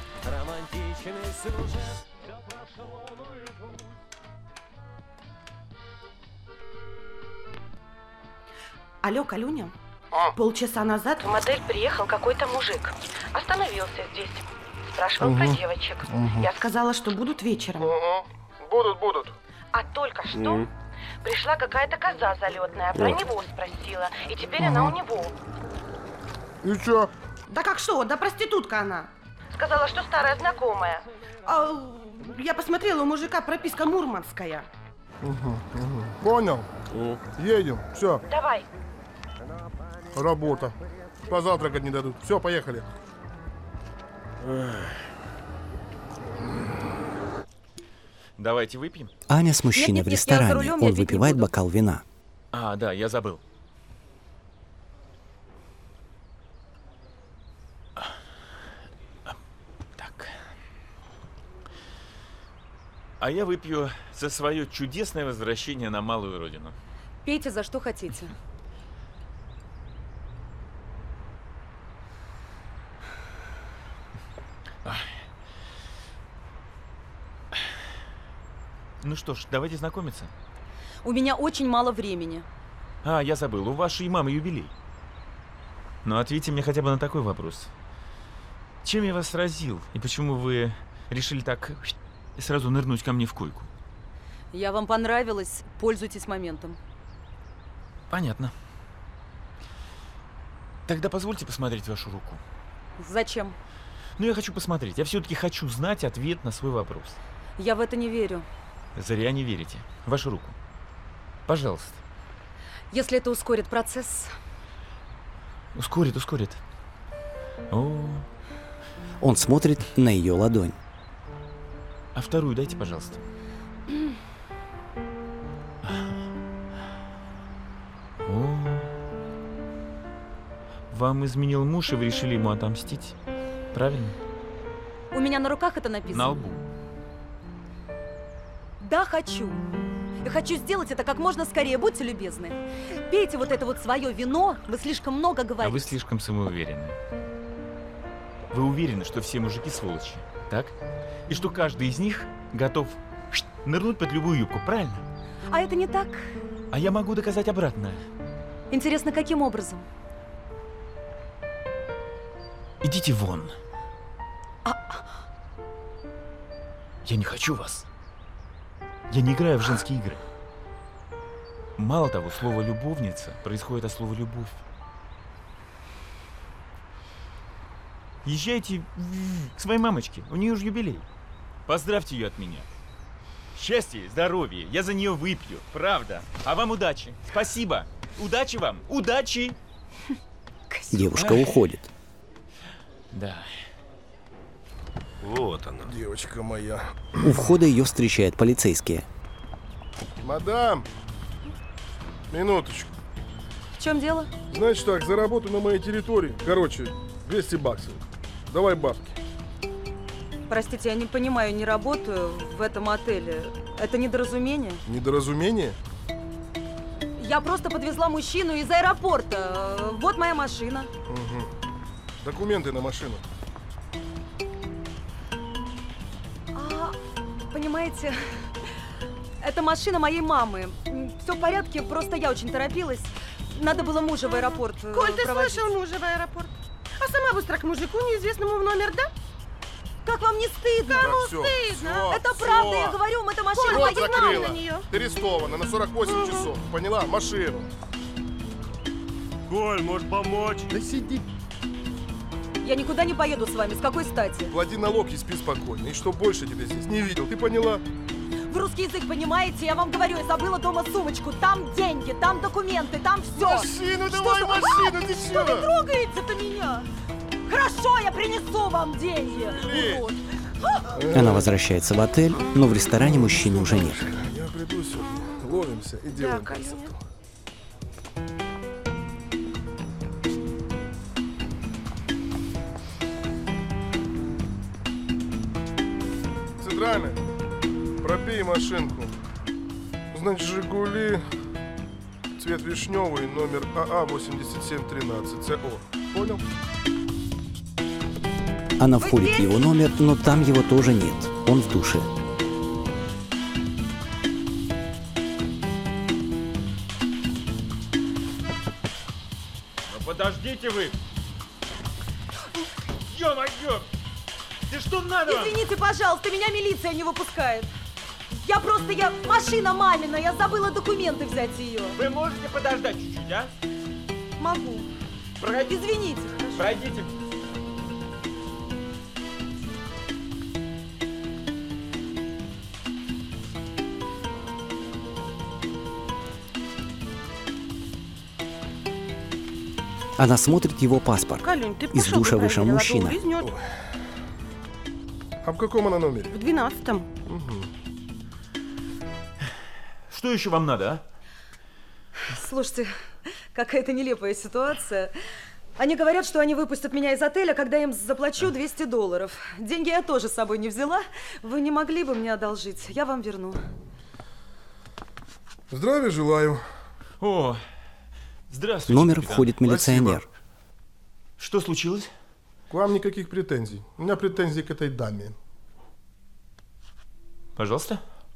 Speaker 9: Алло, Калюня.
Speaker 2: А?
Speaker 9: Полчаса назад в мотель приехал какой-то мужик. Остановился здесь. Спрашивал про девочек. Я сказала, что будут вечером.
Speaker 2: Угу. Будут, будут.
Speaker 9: А только что
Speaker 2: Мгм.
Speaker 9: пришла какая-то коза залетная, про
Speaker 2: О.
Speaker 9: него спросила. И теперь она у него.
Speaker 2: И чё?
Speaker 9: Да как что? Да проститутка она. Сказала, что старая знакомая. А, я посмотрела, у мужика прописка мурманская.
Speaker 11: Понял? Едем. Все,
Speaker 9: Давай.
Speaker 11: работа. Позавтракать не дадут. Все, поехали.
Speaker 10: Давайте выпьем.
Speaker 1: Аня с мужчиной
Speaker 8: Нет,
Speaker 1: в
Speaker 8: нет, нет, я за
Speaker 1: ресторане.
Speaker 8: рулем, я
Speaker 1: Он
Speaker 8: пить не
Speaker 1: выпивает
Speaker 8: буду.
Speaker 1: бокал вина.
Speaker 10: А, да, я забыл. Так. А я выпью за свое чудесное возвращение на малую родину.
Speaker 8: Пейте за что хотите.
Speaker 10: Ну что ж, давайте знакомиться.
Speaker 8: У меня очень мало времени.
Speaker 10: А, я забыл, у вашей мамы юбилей. Ну, ответьте мне хотя бы на такой вопрос. Чем я вас сразил? И почему вы решили так сразу нырнуть ко мне в койку?
Speaker 8: Я вам понравилась, пользуйтесь моментом.
Speaker 10: Понятно. Тогда позвольте посмотреть вашу руку.
Speaker 8: Зачем?
Speaker 10: Ну, я хочу посмотреть. Я все-таки хочу знать ответ на свой вопрос.
Speaker 8: Я в это не верю.
Speaker 10: Зря не верите. Вашу руку. Пожалуйста.
Speaker 8: Если это ускорит процесс...
Speaker 10: Ускорит, ускорит. О,
Speaker 1: Он смотрит на ее ладонь.
Speaker 10: а вторую дайте, пожалуйста. О, вам изменил муж, и вы решили ему отомстить. Правильно?
Speaker 8: У меня на руках это написано.
Speaker 10: На лбу.
Speaker 8: Да, хочу. Я хочу сделать это как можно скорее, будьте любезны. Пейте вот это вот свое вино, вы слишком много
Speaker 10: А
Speaker 8: говорите.
Speaker 10: вы слишком самоуверенны. Вы уверены, что все мужики сволочи, так? И что каждый из них готов нырнуть под любую юбку, правильно?
Speaker 8: А это не так?
Speaker 10: А я могу доказать обратное.
Speaker 8: Интересно, каким образом?
Speaker 10: Идите вон.
Speaker 8: А...
Speaker 10: Я не хочу вас. Я не играю в женские игры. Мало того, слово «любовница» происходит от слова «любовь». Езжайте к своей мамочке, у нее уже юбилей. Поздравьте ее от меня. Счастья, здоровья, я за нее выпью, правда. А вам удачи. Спасибо. Удачи вам, удачи.
Speaker 1: Девушка уходит.
Speaker 10: Да.
Speaker 11: Вот она. Девочка моя.
Speaker 1: У входа ее встречают полицейские.
Speaker 11: Мадам, минуточку.
Speaker 8: В чем дело?
Speaker 11: Значит так, за работу на моей территории. Короче, двести баксов. Давай бабки.
Speaker 8: Простите, я не понимаю, не работаю в этом отеле. Это недоразумение?
Speaker 11: Недоразумение?
Speaker 8: Я просто подвезла мужчину из аэропорта. Вот моя машина.
Speaker 11: Угу. Документы на машину.
Speaker 8: А, понимаете, это машина моей мамы. Все в порядке, просто я очень торопилась. Надо было мужа в аэропорт э,
Speaker 9: Коль, ты
Speaker 8: проводить.
Speaker 9: слышал мужа в аэропорт? А сама быстро к мужику неизвестному в номер, да?
Speaker 8: Как вам не стыдно?
Speaker 11: Так,
Speaker 9: Кому
Speaker 11: всё,
Speaker 9: стыдно?
Speaker 11: всё,
Speaker 8: Это
Speaker 11: всё.
Speaker 8: правда, я говорю, это машина
Speaker 9: Коль,
Speaker 11: Рот
Speaker 8: моей
Speaker 9: ты знал
Speaker 11: закрыла.
Speaker 9: на нее?
Speaker 11: Ты арестована на сорок восемь часов. Поняла? Машину.
Speaker 2: Коль, может помочь?
Speaker 11: Да сиди.
Speaker 8: Я никуда не поеду с вами, с какой стати?
Speaker 11: Плати налог и спи спокойно. И что больше тебя здесь не видел. Ты поняла?
Speaker 8: Вы русский язык понимаете? Я вам говорю, я забыла дома сумочку. Там деньги, там документы, там все.
Speaker 11: Машину давай, машину, ты
Speaker 8: Что вы
Speaker 11: чё?
Speaker 8: трогаете-то меня? Хорошо, я принесу вам деньги.
Speaker 11: Блин.
Speaker 8: Урод.
Speaker 1: Она возвращается в отель, но в ресторане мужчины уже нет.
Speaker 11: Я приду сюда. Ловимся и делаем
Speaker 9: Калюня.
Speaker 11: красоту. Центральная, пропей машинку. Значит, Жигули цвет вишневый, номер АА восемьдесят семь тринадцать ЦО. Понял?
Speaker 1: Она входит в его номер, но там его тоже нет. Он в душе.
Speaker 10: Ну подождите вы! Ё-моё! Ты что надо вам?
Speaker 8: Извините, пожалуйста, меня милиция не выпускает. Я просто, я, машина мамина, я забыла документы взять ее.
Speaker 10: Вы можете подождать чуть-чуть, а?
Speaker 8: Могу.
Speaker 10: Пройдите.
Speaker 8: Извините. Хорошо.
Speaker 10: Пройдите.
Speaker 1: Она смотрит его паспорт.
Speaker 9: Калюнь, ты
Speaker 1: Из
Speaker 9: пошел
Speaker 1: душа
Speaker 9: бы
Speaker 1: вышел
Speaker 9: проверил, а то
Speaker 1: мужчина.
Speaker 9: улизнет.
Speaker 11: А в каком она номере?
Speaker 9: В двенадцатом.
Speaker 11: Угу.
Speaker 10: Что еще вам надо, а?
Speaker 8: Слушайте, какая-то нелепая ситуация. Они говорят, что они выпустят меня из отеля, когда я им заплачу двести долларов. Деньги я тоже с собой не взяла. Вы не могли бы мне одолжить? Я вам верну.
Speaker 11: Здравия желаю.
Speaker 10: О, здравствуйте,
Speaker 1: В номер
Speaker 10: капитан.
Speaker 1: входит милиционер.
Speaker 11: Спасибо.
Speaker 10: Что случилось?
Speaker 11: К вам никаких претензий. У меня претензии к этой даме.
Speaker 10: Пожалуйста.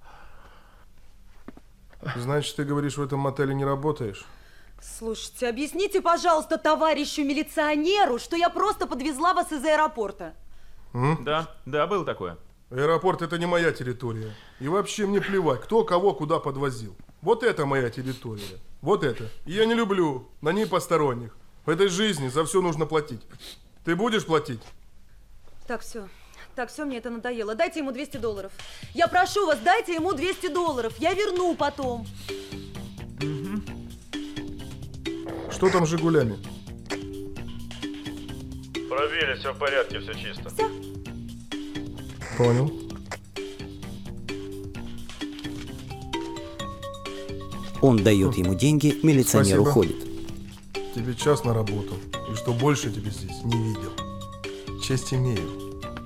Speaker 11: Значит, ты говоришь, в этом мотеле не работаешь?
Speaker 8: Слушайте, объясните, пожалуйста, товарищу милиционеру, что я просто подвезла вас из аэропорта.
Speaker 11: М?
Speaker 10: Да, да, было такое.
Speaker 11: Аэропорт — это не моя территория. И вообще мне плевать, кто кого куда подвозил. Вот это моя территория. Вот это. И я не люблю на ней посторонних. В этой жизни за все нужно платить. Ты будешь платить?
Speaker 8: Так, все. Так, все, мне это надоело. Дайте ему двести долларов. Я прошу вас, дайте ему двести долларов. Я верну потом.
Speaker 11: Что там с «Жигулями»?
Speaker 2: Проверили, все в порядке, все чисто.
Speaker 8: Все.
Speaker 11: Понял.
Speaker 1: Он дает ему деньги, милиционер
Speaker 11: Спасибо.
Speaker 1: уходит.
Speaker 11: Тебе час на работу. И что больше тебе здесь не видел. Честь имею.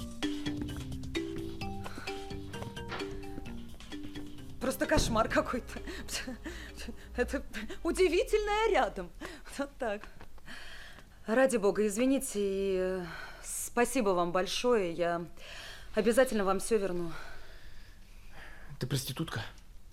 Speaker 8: Просто кошмар какой-то. Это удивительное рядом. Вот так. Ради бога, извините и э, спасибо вам большое. Я обязательно вам все верну.
Speaker 10: Ты проститутка?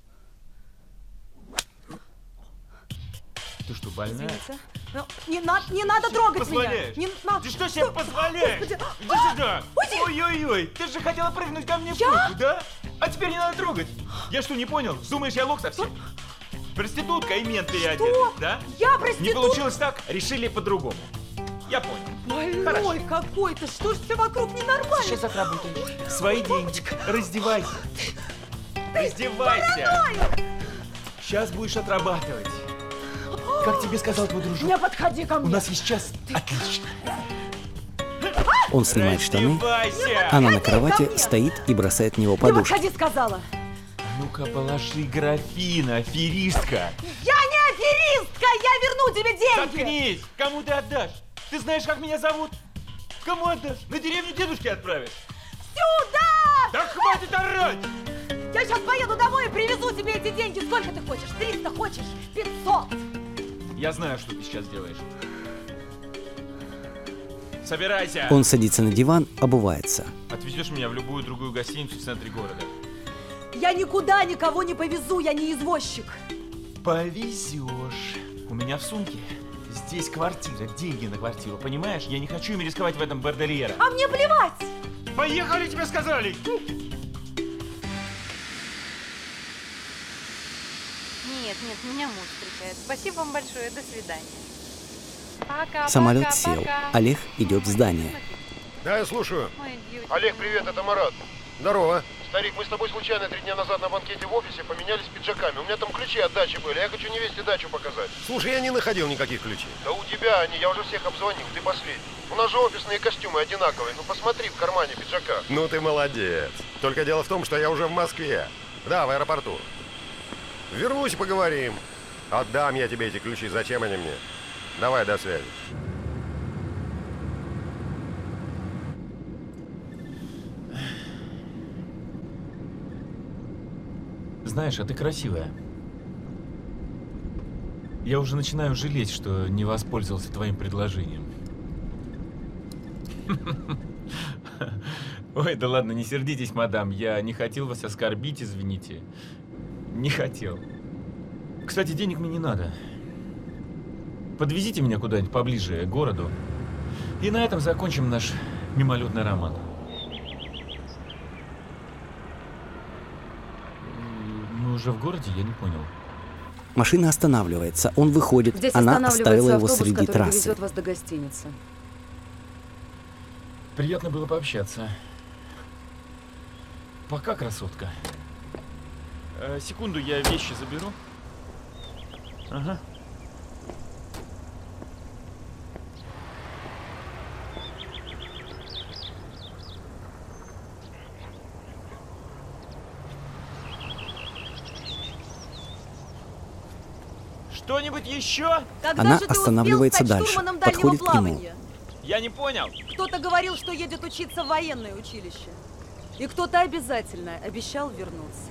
Speaker 10: Ты что, больная?
Speaker 8: Извините. Но не, на, не надо трогать
Speaker 10: Позволяешь?
Speaker 8: меня. Не надо.
Speaker 10: Ты что себе позволяешь?
Speaker 8: Господи.
Speaker 10: Иди сюда!
Speaker 8: Уйди!
Speaker 10: Ой-ой-ой! Ты же хотела прыгнуть ко мне в
Speaker 8: Я?
Speaker 10: руку, да? А теперь не надо трогать! Я что, не понял? Думаешь, я лох совсем? Проститутка и мент переодетый, да?
Speaker 8: Я проститутка?
Speaker 10: Не получилось так, решили по-другому. Я понял.
Speaker 8: Больной какой-то. Что ж все вокруг ненормально?
Speaker 10: Сейчас отработаешь. Свои деньги. Раздевайся.
Speaker 8: Ты
Speaker 10: Раздевайся. Сейчас будешь отрабатывать. Как тебе сказал твой дружок?
Speaker 8: Не подходи ко мне.
Speaker 10: У нас есть час. Отлично.
Speaker 1: Он снимает штаны.
Speaker 10: Раздевайся.
Speaker 1: Она на кровати стоит и бросает в него
Speaker 8: Не
Speaker 1: подушку.
Speaker 8: подходи, сказала.
Speaker 10: Ну-ка, положи графин, аферистка.
Speaker 8: Я не аферистка! Я верну тебе деньги!
Speaker 10: Заткнись! Кому ты отдашь? Ты знаешь, как меня зовут? Кому отдашь? На деревню дедушки отправишь?
Speaker 8: Сюда!
Speaker 10: Да хватит орать!
Speaker 8: Я сейчас поеду домой и привезу тебе эти деньги. Сколько ты хочешь? триста хочешь? пятьсот?
Speaker 10: Я знаю, что ты сейчас делаешь. Собирайся!
Speaker 1: Он садится на диван, обувается.
Speaker 10: Отвезешь меня в любую другую гостиницу в центре города.
Speaker 8: Я никуда никого не повезу, я не извозчик.
Speaker 10: Повезешь. У меня в сумке. Здесь квартира, деньги на квартиру, понимаешь? Я не хочу ими рисковать в этом бордельере.
Speaker 8: А мне плевать!
Speaker 10: Поехали, тебе сказали!
Speaker 12: Нет, нет, меня муж встречает. Спасибо вам большое, до свидания. Пока,
Speaker 1: Самолет
Speaker 12: пока,
Speaker 1: сел.
Speaker 12: пока.
Speaker 1: Олег идет в здание.
Speaker 2: Да, я слушаю.
Speaker 12: Ой, девочки.
Speaker 2: Олег, привет, это Марат. Здорово.
Speaker 13: Старик, мы с тобой случайно три дня назад на банкете в офисе поменялись пиджаками. У меня там ключи от дачи были, я хочу невесте дачу показать.
Speaker 2: Слушай, я не находил никаких ключей.
Speaker 13: Да у тебя они, я уже всех обзвонил, ты последний. У нас же офисные костюмы одинаковые, ну посмотри в кармане пиджака.
Speaker 2: Ну ты молодец. Только дело в том, что я уже в Москве. Да, в аэропорту. Вернусь, поговорим. Отдам я тебе эти ключи, зачем они мне? Давай, до связи.
Speaker 10: Знаешь, а ты красивая. Я уже начинаю жалеть, что не воспользовался твоим предложением. Ой, да ладно, не сердитесь, мадам. Я не хотел вас оскорбить, извините. Не хотел. Кстати, денег мне не надо. Подвезите меня куда-нибудь поближе к городу. И на этом закончим наш мимолетный роман. Мы уже в городе? Я не понял.
Speaker 1: Машина останавливается, он выходит,
Speaker 8: Здесь
Speaker 1: она оставила его
Speaker 8: автобус,
Speaker 1: среди
Speaker 8: который
Speaker 1: трассы.
Speaker 8: довезет вас до гостиницы.
Speaker 10: Приятно было пообщаться. Пока, красотка. Э, секунду, я вещи заберу. Ага. Что-нибудь еще?
Speaker 8: Когда
Speaker 1: Она
Speaker 8: же ты
Speaker 1: останавливается
Speaker 8: успел стать
Speaker 1: дальше,
Speaker 8: штурманом
Speaker 1: подходит
Speaker 8: дальнего
Speaker 1: к нему.
Speaker 8: плавания?
Speaker 10: Я не понял.
Speaker 8: Кто-то говорил, что едет учиться в военное училище. И кто-то обязательно обещал вернуться.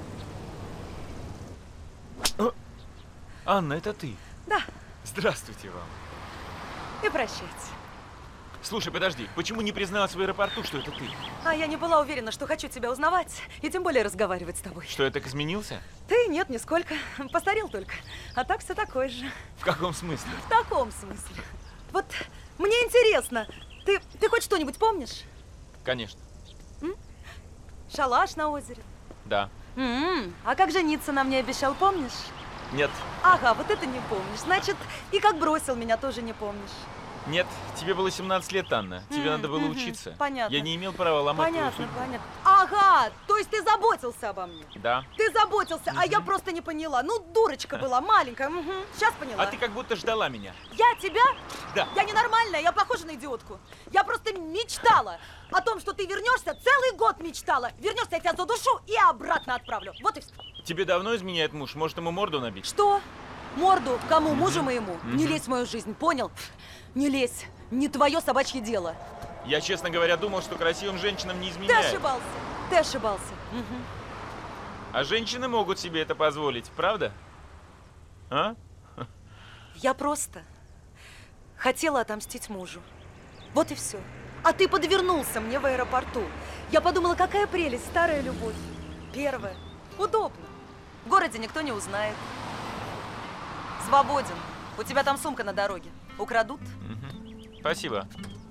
Speaker 10: О, Анна, это ты?
Speaker 8: Да.
Speaker 10: Здравствуйте вам.
Speaker 8: И прощайте.
Speaker 10: Слушай, подожди, почему не призналась в аэропорту, что это ты?
Speaker 8: А я не была уверена, что хочу тебя узнавать, и тем более разговаривать с тобой.
Speaker 10: Что, я так изменился?
Speaker 8: Ты нет, нисколько. Постарел только. А так все такой же.
Speaker 10: В каком смысле?
Speaker 8: В таком смысле. Вот мне интересно, ты, ты хоть что-нибудь помнишь?
Speaker 10: Конечно.
Speaker 8: М? Шалаш на озере.
Speaker 10: Да.
Speaker 8: М-м, а как жениться нам не обещал, помнишь?
Speaker 10: Нет.
Speaker 8: Ага, вот это не помнишь. Значит, и как бросил меня, тоже не помнишь.
Speaker 10: Нет, тебе было семнадцать лет, Анна. Тебе
Speaker 8: М,
Speaker 10: надо было
Speaker 8: мгм,
Speaker 10: учиться.
Speaker 8: понятно.
Speaker 10: Я не имел права ломать твою
Speaker 8: Понятно,
Speaker 10: судьбу.
Speaker 8: понятно. Ага, то есть ты заботился обо мне.
Speaker 10: Да.
Speaker 8: Ты заботился, а я просто не поняла. Ну, дурочка была, маленькая. Угу. Сейчас поняла.
Speaker 10: А ты как будто ждала меня.
Speaker 8: Я тебя?
Speaker 10: Да.
Speaker 8: Я ненормальная, я похожа на идиотку. Я просто мечтала о том, что ты вернешься, целый год мечтала. Вернешься, я тебя задушу и обратно отправлю. Вот и все.
Speaker 10: Тебе давно изменяет муж? Может, ему морду набить?
Speaker 8: Что? Морду? Кому?
Speaker 10: Мгм.
Speaker 8: Мужу моему? Не
Speaker 10: Мгм.
Speaker 8: лезь в мою жизнь, понял? Не лезь. Не твое собачье дело.
Speaker 10: Я, честно говоря, думал, что красивым женщинам не
Speaker 8: Ты
Speaker 10: изменяют.
Speaker 8: ошибался. Ты ошибался. Мгм.
Speaker 10: А женщины могут себе это позволить, правда? А?
Speaker 8: Я просто хотела отомстить мужу. Вот и все. А ты подвернулся мне в аэропорту. Я подумала, какая прелесть, старая любовь. Первая. Удобно. В городе никто не узнает. Свободен. У тебя там сумка на дороге. Украдут?
Speaker 10: Спасибо.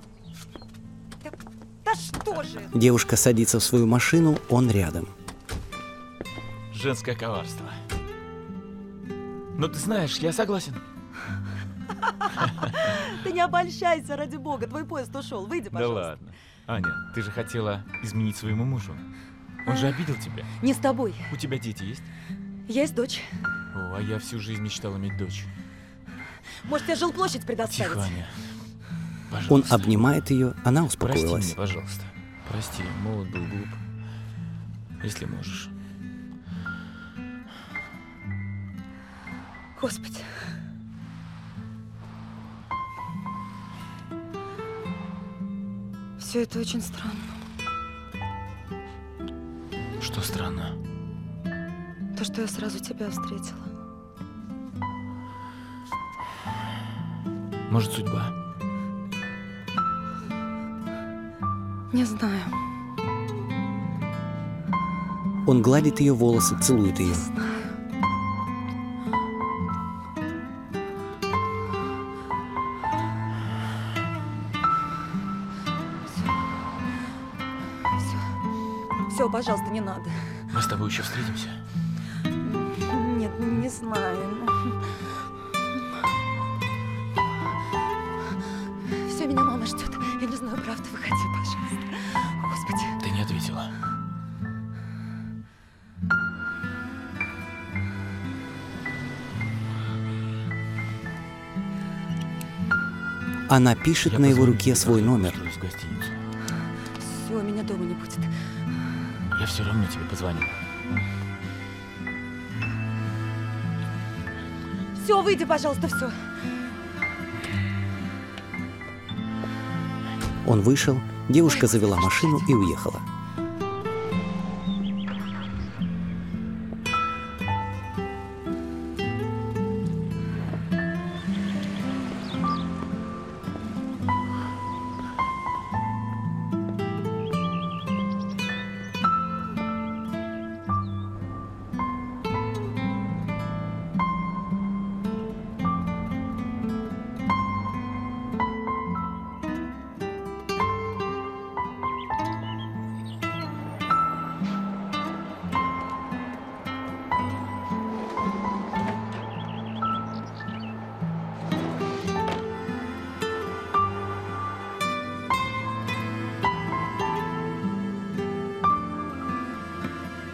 Speaker 8: Да что же?
Speaker 1: Девушка садится в свою машину, он рядом.
Speaker 10: Женское коварство. Но ты знаешь, я согласен.
Speaker 8: Ты не обольщайся, ради бога. Твой поезд ушел. Выйди,
Speaker 10: Да
Speaker 8: пожалуйста.
Speaker 10: ладно. Аня, ты же хотела изменить своему мужу. Он же обидел тебя.
Speaker 8: Не с тобой.
Speaker 10: У тебя дети есть?
Speaker 8: Есть дочь.
Speaker 10: О, а я всю жизнь мечтал иметь дочь.
Speaker 8: Может, тебе жилплощадь предоставить?
Speaker 10: Тихо, Аня.
Speaker 1: Он обнимает ее, она успокоилась.
Speaker 10: Прости меня, пожалуйста. Прости, молод был, глуп. Если можешь.
Speaker 8: Господи. Все это очень странно.
Speaker 10: Что странно?
Speaker 8: То, что я сразу тебя встретила.
Speaker 10: Может, судьба?
Speaker 8: Не знаю.
Speaker 1: Он гладит ее волосы, целует ее.
Speaker 8: Все, пожалуйста, не надо.
Speaker 10: Мы с тобой еще встретимся.
Speaker 8: Нет, не знаю. Все, меня мама ждет. Я не знаю, правда, выходи, пожалуйста. Господи.
Speaker 10: Ты не ответила.
Speaker 1: Она пишет
Speaker 10: Я
Speaker 1: на его
Speaker 10: позвоню
Speaker 1: руке
Speaker 10: тебе
Speaker 1: свой
Speaker 10: завтра,
Speaker 1: номер.
Speaker 10: устроюсь в гостиницу.
Speaker 8: Все, меня дома не будет.
Speaker 10: Я все равно тебе позвоню.
Speaker 8: Все, выйди, пожалуйста, все.
Speaker 1: Он вышел, девушка завела машину и уехала.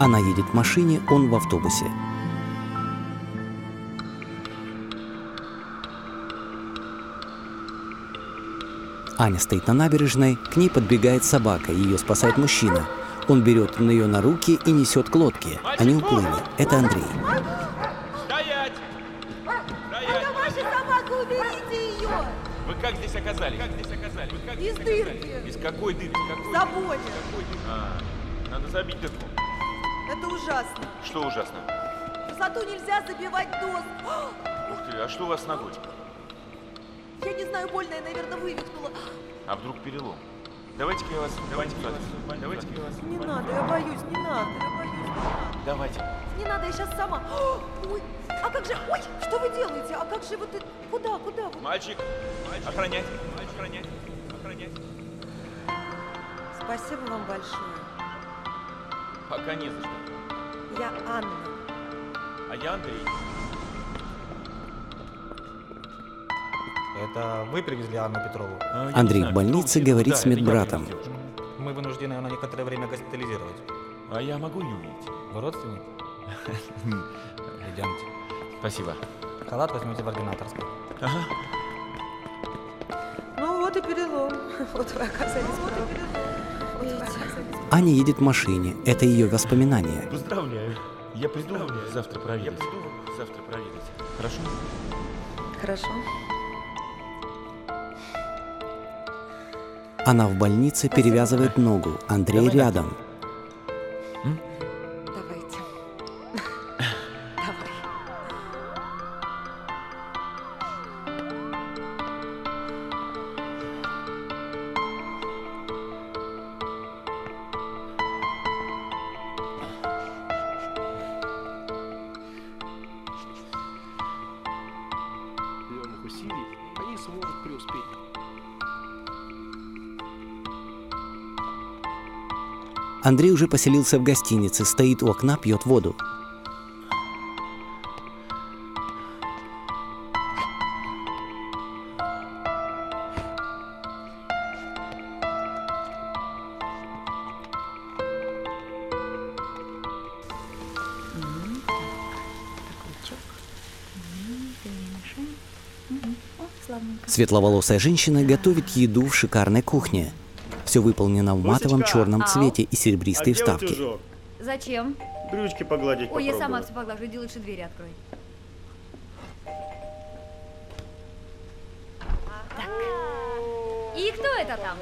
Speaker 1: Она едет в машине, он в автобусе. Аня стоит на набережной, к ней подбегает собака, ее спасает мужчина. Он берет ее на руки и несет к лодке. Они уплыли. Это Андрей.
Speaker 10: Стоять! Стоять!
Speaker 3: Это ваша собака, уберите ее!
Speaker 10: Вы как здесь оказались? Как здесь оказались? Вы как
Speaker 3: Из
Speaker 10: здесь
Speaker 3: дырки.
Speaker 10: оказались? Из какой дырки? Какой
Speaker 3: В заборе.
Speaker 10: дырки? Какой дырки? А, надо забить дырку.
Speaker 3: Это ужасно.
Speaker 10: Что ужасно?
Speaker 3: Высоту нельзя забивать доску.
Speaker 10: Ух ты, а что у вас с ногой?
Speaker 3: Я не знаю, больно я, наверное, вывихнула.
Speaker 10: А вдруг перелом? Давайте-ка я вас... Давайте-ка я вас... Давайте-ка я вас...
Speaker 3: Не надо, я боюсь, не надо, я боюсь, не надо.
Speaker 10: Давайте.
Speaker 3: Не надо, я сейчас сама. Ой, а как же, ой, что вы делаете? А как же вот это, куда, куда? вы?
Speaker 10: Мальчик, мальчик, охранять, мальчик, охранять, охранять.
Speaker 3: Спасибо вам большое.
Speaker 10: Пока не за что.
Speaker 3: Я Анна.
Speaker 10: А я Андрей.
Speaker 14: Это вы привезли Анну Петрову?
Speaker 1: Андрей в больнице говорит с медбратом.
Speaker 14: Мы вынуждены ее на некоторое время госпитализировать.
Speaker 10: А я могу ее увидеть?
Speaker 14: Вы родственник? Идемте.
Speaker 10: Спасибо.
Speaker 14: Халат возьмете в ординаторской.
Speaker 10: Ага.
Speaker 3: Ну вот и перелом. Вот вы оказались правы. Видите?
Speaker 1: Аня едет в машине. Это ее воспоминания.
Speaker 10: Поздравляю. Я приду завтра проведать. Я приду завтра проведать. Хорошо?
Speaker 3: Хорошо.
Speaker 1: Она в больнице перевязывает ногу. Андрей
Speaker 10: Давай,
Speaker 1: рядом.
Speaker 3: Давайте. Давай.
Speaker 13: Определенных усилий они смогут преуспеть.
Speaker 1: Андрей уже поселился в гостинице, стоит у окна, пьет воду. Светловолосая женщина готовит еду в шикарной кухне. Все выполнено в матовом черном цвете и серебристые вставки.
Speaker 15: Зачем?
Speaker 2: Брючки погладить.
Speaker 15: Ой, я сама все поглажу, иди лучше двери открой. Так. И кто это там?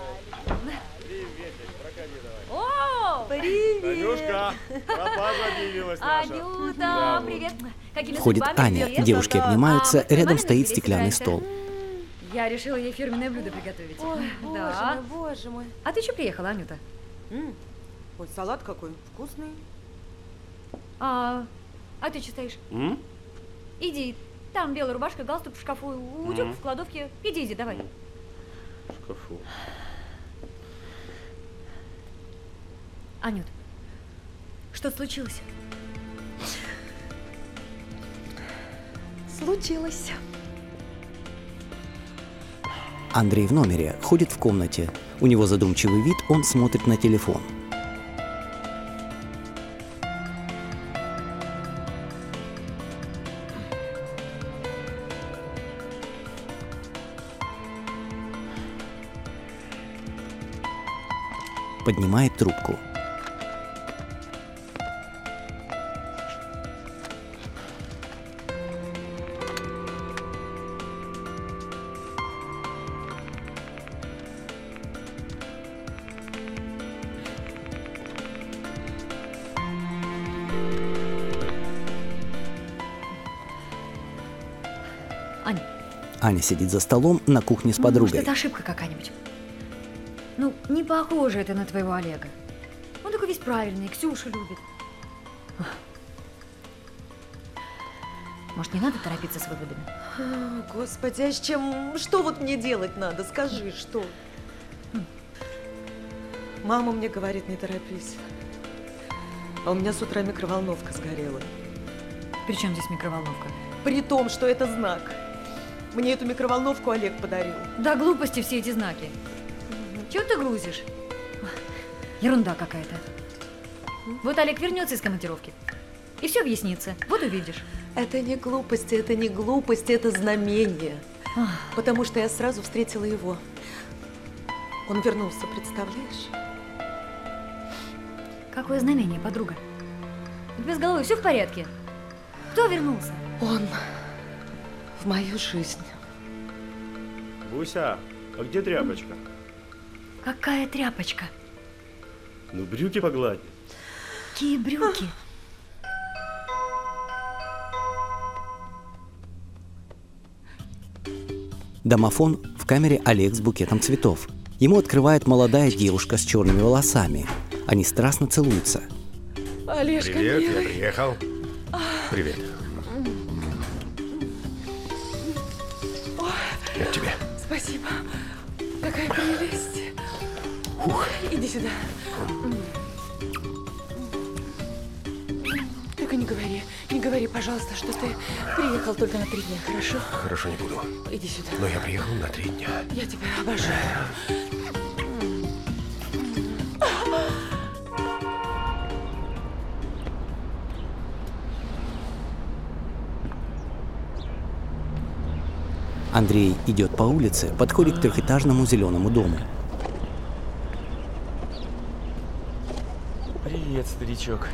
Speaker 15: О!
Speaker 2: Привет! Танюшка, пропажа объявилась наша.
Speaker 15: Анюта,
Speaker 2: Да, вот.
Speaker 15: привет. Какими
Speaker 1: Входит
Speaker 15: судьбами?
Speaker 1: Аня,
Speaker 15: Привет.
Speaker 1: девушки
Speaker 15: Да.
Speaker 1: обнимаются,
Speaker 15: А, мы с твоей
Speaker 1: рядом
Speaker 15: мамой
Speaker 1: стоит
Speaker 15: на дворе
Speaker 1: стеклянный
Speaker 15: собираемся.
Speaker 1: стол.
Speaker 15: Я решила ей фирменное блюдо приготовить.
Speaker 3: Ой,
Speaker 15: да.
Speaker 3: боже мой, боже мой.
Speaker 15: А ты что приехала, Анюта?
Speaker 3: М, Ой, салат какой вкусный.
Speaker 15: А, а ты что стоишь?
Speaker 2: М?
Speaker 15: Иди, там белая рубашка, галстук в шкафу, утюг
Speaker 2: Мгм.
Speaker 15: в кладовке. Иди, иди, давай.
Speaker 2: В шкафу.
Speaker 15: Анют, что случилось?
Speaker 3: Случилось.
Speaker 1: Андрей в номере, ходит в комнате. У него задумчивый вид, он смотрит на телефон. Поднимает трубку.
Speaker 15: Ань,
Speaker 1: Аня сидит за столом на кухне с
Speaker 15: ну, может,
Speaker 1: подругой.
Speaker 15: это ошибка какая-нибудь? Ну, не похоже это на твоего Олега. Он такой весь правильный, Ксюшу любит. Может, не надо торопиться с выводами?
Speaker 3: О, Господи, а с чем? Что вот мне делать надо? Скажи, что? Мама мне говорит, не торопись. А у меня с утра микроволновка сгорела.
Speaker 15: При чем здесь микроволновка?
Speaker 3: При том, что это знак. Мне эту микроволновку Олег подарил.
Speaker 15: Да глупости все эти знаки. Чего ты грузишь? Ерунда какая-то. Вот Олег вернется из командировки. И все объяснится. Вот увидишь.
Speaker 3: Это не глупости, это не глупость, это знамение. Потому что я сразу встретила его. Он вернулся, представляешь?
Speaker 15: Какое знамение, подруга? У тебя с головой все в порядке? Кто вернулся?
Speaker 3: Он в мою жизнь.
Speaker 16: Буся, а где тряпочка?
Speaker 15: Какая тряпочка?
Speaker 16: Ну, брюки погладь.
Speaker 15: Какие брюки?
Speaker 1: Домофон в камере Олег с букетом цветов. Ему открывает молодая девушка с черными волосами. Они страстно целуются.
Speaker 3: Олежка,
Speaker 2: Привет,
Speaker 3: милый.
Speaker 2: я приехал. Привет. Это тебе.
Speaker 3: Спасибо. Какая прелесть.
Speaker 2: Ух.
Speaker 3: Иди сюда. Только не говори, не говори, пожалуйста, что ты приехал только на три дня, хорошо?
Speaker 2: Хорошо, не буду.
Speaker 3: Иди сюда.
Speaker 2: Но я приехал на три дня.
Speaker 3: Я тебя обожаю.
Speaker 1: Андрей идет по улице, подходит к трехэтажному зеленому дому.
Speaker 10: Привет, старичок.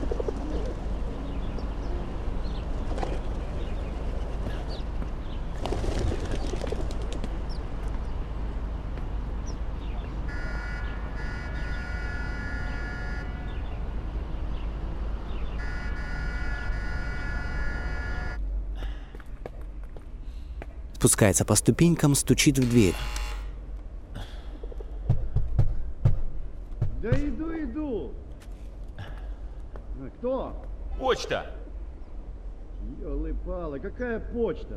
Speaker 1: Спускается по ступенькам, стучит в дверь.
Speaker 16: Да иду, иду. А кто?
Speaker 10: Почта!
Speaker 16: Ёлы-палы, какая почта?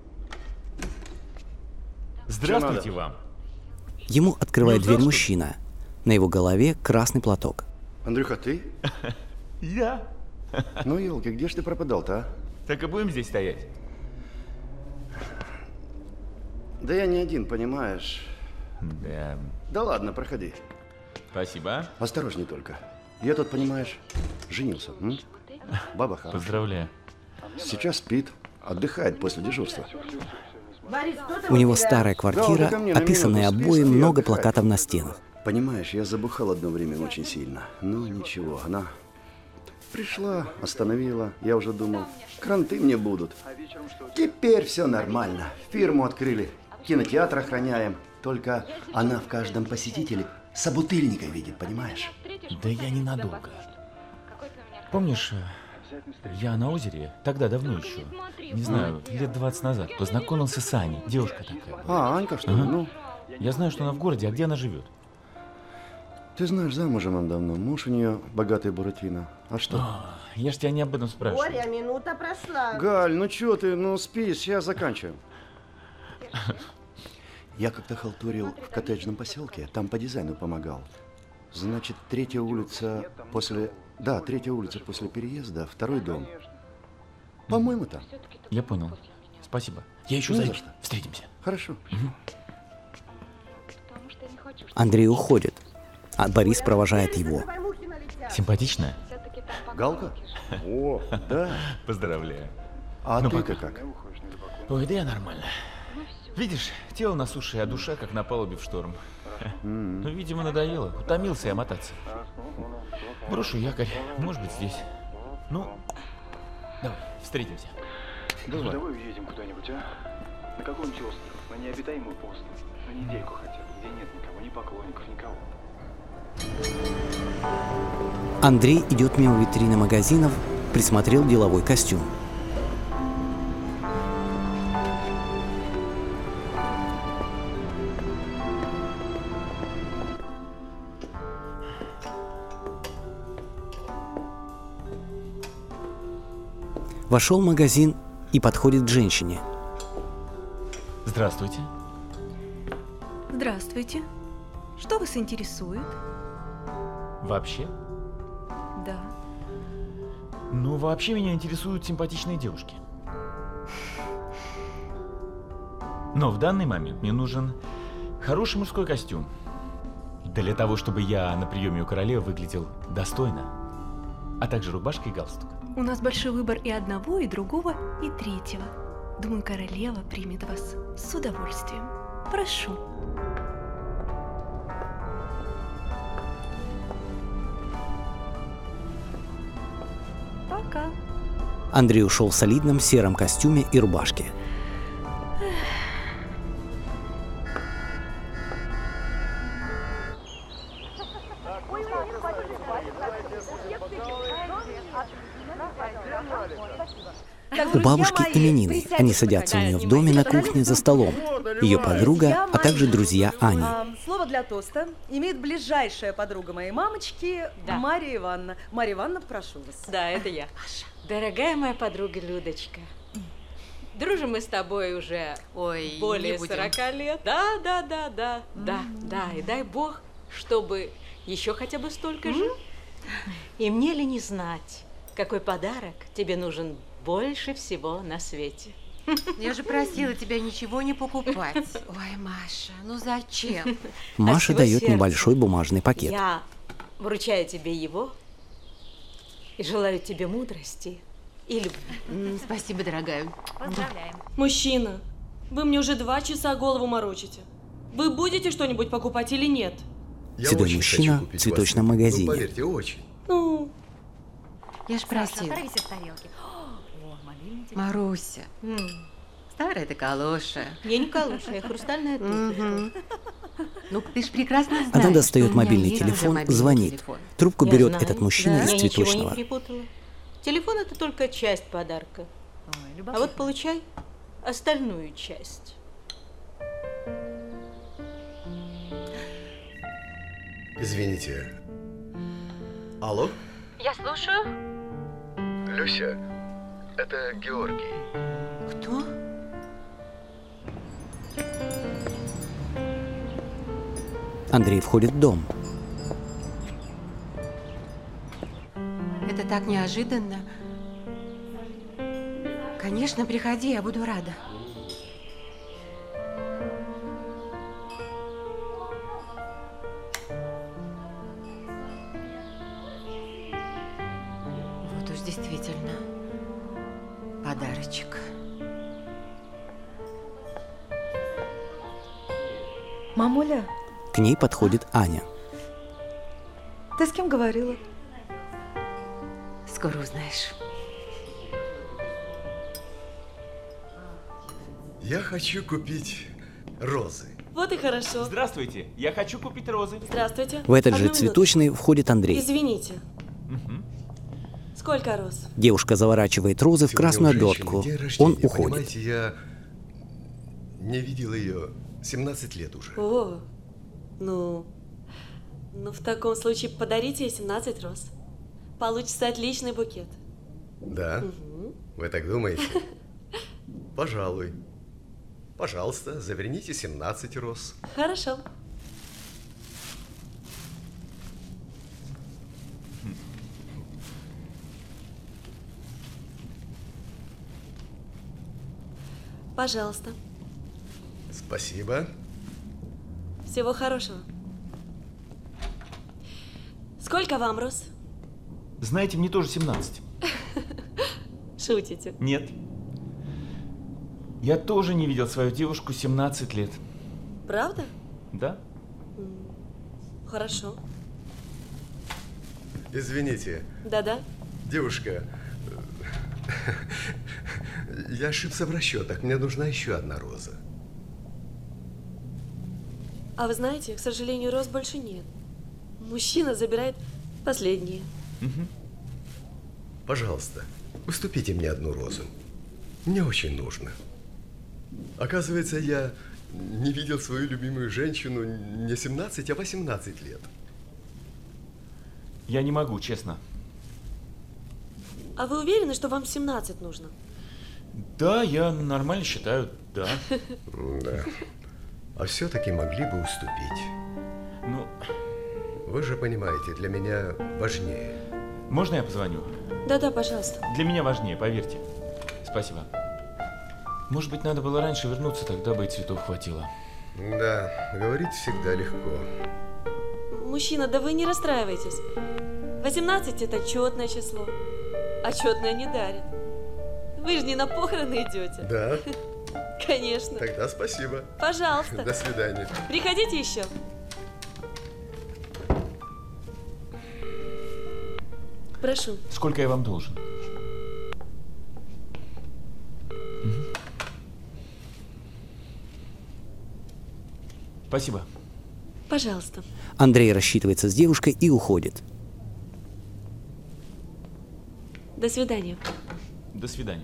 Speaker 10: Здравствуйте вам.
Speaker 1: Ему открывает
Speaker 16: Ну,
Speaker 1: дверь
Speaker 16: здравствуй.
Speaker 1: мужчина. На его голове красный платок.
Speaker 17: Андрюха, ты?
Speaker 10: Я?
Speaker 17: Ну, елки, где ж ты пропадал-то, а?
Speaker 10: Так и будем здесь стоять.
Speaker 17: Да я не один, понимаешь.
Speaker 10: Да.
Speaker 17: Да ладно, проходи.
Speaker 10: Спасибо.
Speaker 17: Осторожней только. Я тут, понимаешь, женился. М? Баба хорошая.
Speaker 10: Поздравляю.
Speaker 17: Сейчас спит, отдыхает после дежурства.
Speaker 1: У него старая квартира, описанная обои, много плакатов на стенах.
Speaker 17: Понимаешь, я забухал одно время очень сильно. Но ничего, она пришла, остановила. Я уже думал, кранты мне будут. Теперь все нормально. Фирму открыли, кинотеатр охраняем. Только она в каждом посетителе собутыльника видит, понимаешь?
Speaker 10: Да я ненадолго. Помнишь, я на озере, тогда давно еще, не знаю, лет двадцать назад, познакомился с Аней, девушка такая.
Speaker 17: А, Анька, что ли?
Speaker 10: Ага.
Speaker 17: Ну,
Speaker 10: Я знаю, что она в городе, а где она живет?
Speaker 17: ты знаешь, замужем она давно. Муж у нее богатый Буратино. А что?
Speaker 10: А, я ж тебя не об этом спрашиваю.
Speaker 9: Боря, минута прошла.
Speaker 17: Галь, ну что ты, ну спи, сейчас заканчиваем. Я как-то халтурил в коттеджном поселке, там по дизайну помогал. Значит, третья улица после... Да, третья улица после переезда, второй дом. По-моему, там.
Speaker 10: Я понял. Спасибо. Я еще
Speaker 17: Не за
Speaker 10: зайду.
Speaker 17: что.
Speaker 10: Встретимся.
Speaker 17: Хорошо.
Speaker 1: Андрей уходит, а Борис провожает его.
Speaker 10: Симпатичная?
Speaker 17: Галка? О, да.
Speaker 10: Поздравляю.
Speaker 17: А
Speaker 10: Ну,
Speaker 17: ты-то
Speaker 10: пока.
Speaker 17: как?
Speaker 10: Ой, да я нормально. Видишь, тело на суше, а душа как на палубе в шторм. Ну, видимо, надоело. Утомился я мотаться. Брошу якорь. Может быть, здесь. Ну, давай, встретимся.
Speaker 17: Давай.
Speaker 18: Ну, давай уедем куда-нибудь, а? На какой-нибудь остров, на необитаемый остров. На недельку хотя бы, где нет никого, ни поклонников, никого.
Speaker 1: Андрей идет мимо витрины магазинов, присмотрел деловой костюм. Вошел в магазин и подходит к женщине.
Speaker 10: Здравствуйте.
Speaker 19: Здравствуйте. Что вас интересует?
Speaker 10: Вообще?
Speaker 19: Да.
Speaker 10: Ну, вообще меня интересуют симпатичные девушки. Но в данный момент мне нужен хороший мужской костюм. Для того, чтобы я на приеме у королевы выглядел достойно. а также рубашка и галстук.
Speaker 19: У нас большой выбор и одного, и другого, и третьего. Думаю, королева примет вас с удовольствием. Прошу. Пока.
Speaker 1: Андрей ушел в солидном сером костюме и рубашке. У бабушки именины. Они садятся у нее в доме на кухне за столом. Ее подруга, а также друзья Ани.
Speaker 8: Слово для тоста имеет ближайшая подруга моей мамочки,
Speaker 20: Да.
Speaker 8: Мария Ивановна. Мария Ивановна, прошу вас.
Speaker 20: Да, это я. Дорогая моя подруга Людочка, дружим мы с тобой уже
Speaker 7: Ой,
Speaker 20: более
Speaker 7: не будем.
Speaker 20: сорока лет. Да, да, да, да, да, да. И дай бог, чтобы еще хотя бы столько же. И мне ли не знать, какой подарок тебе нужен больше всего на свете?
Speaker 7: Я же просила тебя ничего не покупать. Ой, Маша, ну зачем?
Speaker 1: Маша
Speaker 20: всего
Speaker 1: дает
Speaker 20: сердца.
Speaker 1: небольшой бумажный пакет.
Speaker 20: Я вручаю тебе его и желаю тебе мудрости и любви.
Speaker 7: Спасибо, дорогая.
Speaker 20: Поздравляем.
Speaker 21: Мужчина, вы мне уже два часа голову морочите. Вы будете что-нибудь покупать или нет?
Speaker 22: Я
Speaker 1: Седой
Speaker 22: очень
Speaker 1: мужчина
Speaker 22: хочу
Speaker 1: в
Speaker 22: купить
Speaker 1: цветочном
Speaker 22: вас.
Speaker 1: магазине.
Speaker 22: Ну, поверьте, очень.
Speaker 21: Ну,
Speaker 7: Я ж просила.
Speaker 15: Оторвись от тарелки. О, мобильный телефон.
Speaker 7: Маруся, старая ты калоша.
Speaker 20: Я не калуша, я хрустальная туфелька.
Speaker 7: Мгм. Ну, ты ж прекрасно знаешь,
Speaker 1: Она достает
Speaker 7: что у меня
Speaker 1: мобильный
Speaker 7: есть уже
Speaker 1: телефон,
Speaker 7: мобильный
Speaker 1: звонит.
Speaker 7: телефон.
Speaker 1: Трубку
Speaker 20: Я
Speaker 1: берет
Speaker 20: знаю.
Speaker 1: этот мужчина
Speaker 20: Да.
Speaker 1: из
Speaker 20: Я ничего
Speaker 1: цветочного.
Speaker 20: не перепутала. Телефон это только часть подарка. А вот получай остальную часть.
Speaker 22: Извините. Алло?
Speaker 7: Я слушаю.
Speaker 22: Люся, это Георгий.
Speaker 7: Кто?
Speaker 1: Андрей входит в дом.
Speaker 7: Это так неожиданно. Конечно, приходи, я буду рада. Вот уж действительно подарочек.
Speaker 8: Мамуля,
Speaker 1: К ней подходит Аня.
Speaker 8: ты с кем говорила?
Speaker 7: Скоро узнаешь.
Speaker 22: Я хочу купить розы.
Speaker 21: вот и хорошо.
Speaker 10: Здравствуйте, я хочу купить розы.
Speaker 21: Здравствуйте.
Speaker 1: В этот же
Speaker 21: Одну
Speaker 1: цветочный входит Андрей.
Speaker 21: минуту. Извините. Сколько роз?
Speaker 1: Девушка заворачивает розы в
Speaker 22: Сегодня
Speaker 1: красную
Speaker 22: у женщины
Speaker 1: обертку.
Speaker 22: день рождения,
Speaker 1: Он уходит.
Speaker 22: Понимаете, я не видел ее семнадцать лет уже.
Speaker 21: О, ну, ну в таком случае подарите ей семнадцать роз. Получится отличный букет.
Speaker 22: Да?
Speaker 21: Мгм.
Speaker 22: Вы так думаете? Пожалуй. Пожалуйста, заверните семнадцать роз.
Speaker 21: Хорошо. Пожалуйста.
Speaker 22: Спасибо.
Speaker 21: Всего хорошего. Сколько вам роз?
Speaker 10: Знаете, мне тоже семнадцать.
Speaker 21: Шутите?
Speaker 10: Нет. Я тоже не видел свою девушку семнадцать лет.
Speaker 21: Правда?
Speaker 10: Да?
Speaker 21: Хорошо.
Speaker 22: Извините,
Speaker 21: Да-да.
Speaker 22: девушка, я ошибся в расчетах. Мне нужна еще одна роза.
Speaker 21: А вы знаете, к сожалению, роз больше нет. Мужчина забирает последние.
Speaker 22: Пожалуйста, уступите мне одну розу. Мне очень нужно. Оказывается, я не видел свою любимую женщину не семнадцать, а восемнадцать лет.
Speaker 10: Я не могу, честно.
Speaker 21: А вы уверены, что вам семнадцать нужно?
Speaker 10: Да, я нормально считаю, да.
Speaker 22: Да. А все-таки могли бы уступить.
Speaker 10: Ну,
Speaker 22: Вы же понимаете, для меня важнее.
Speaker 10: можно я позвоню?
Speaker 21: Да-да, пожалуйста.
Speaker 10: Для меня важнее, поверьте. Спасибо. Может быть, надо было раньше вернуться, тогда бы и цветов хватило.
Speaker 22: Да, говорить всегда легко.
Speaker 21: Мужчина, да вы не расстраивайтесь. восемнадцать – это четное число. А четное не дарят. Вы же не на похороны идете.
Speaker 22: Да.
Speaker 21: Конечно.
Speaker 22: Тогда спасибо.
Speaker 21: Пожалуйста.
Speaker 22: До свидания.
Speaker 21: Приходите еще. Прошу.
Speaker 10: Сколько я вам должен? Угу. Спасибо.
Speaker 21: Пожалуйста.
Speaker 1: Андрей рассчитывается с девушкой и уходит.
Speaker 21: До свидания.
Speaker 10: До свидания.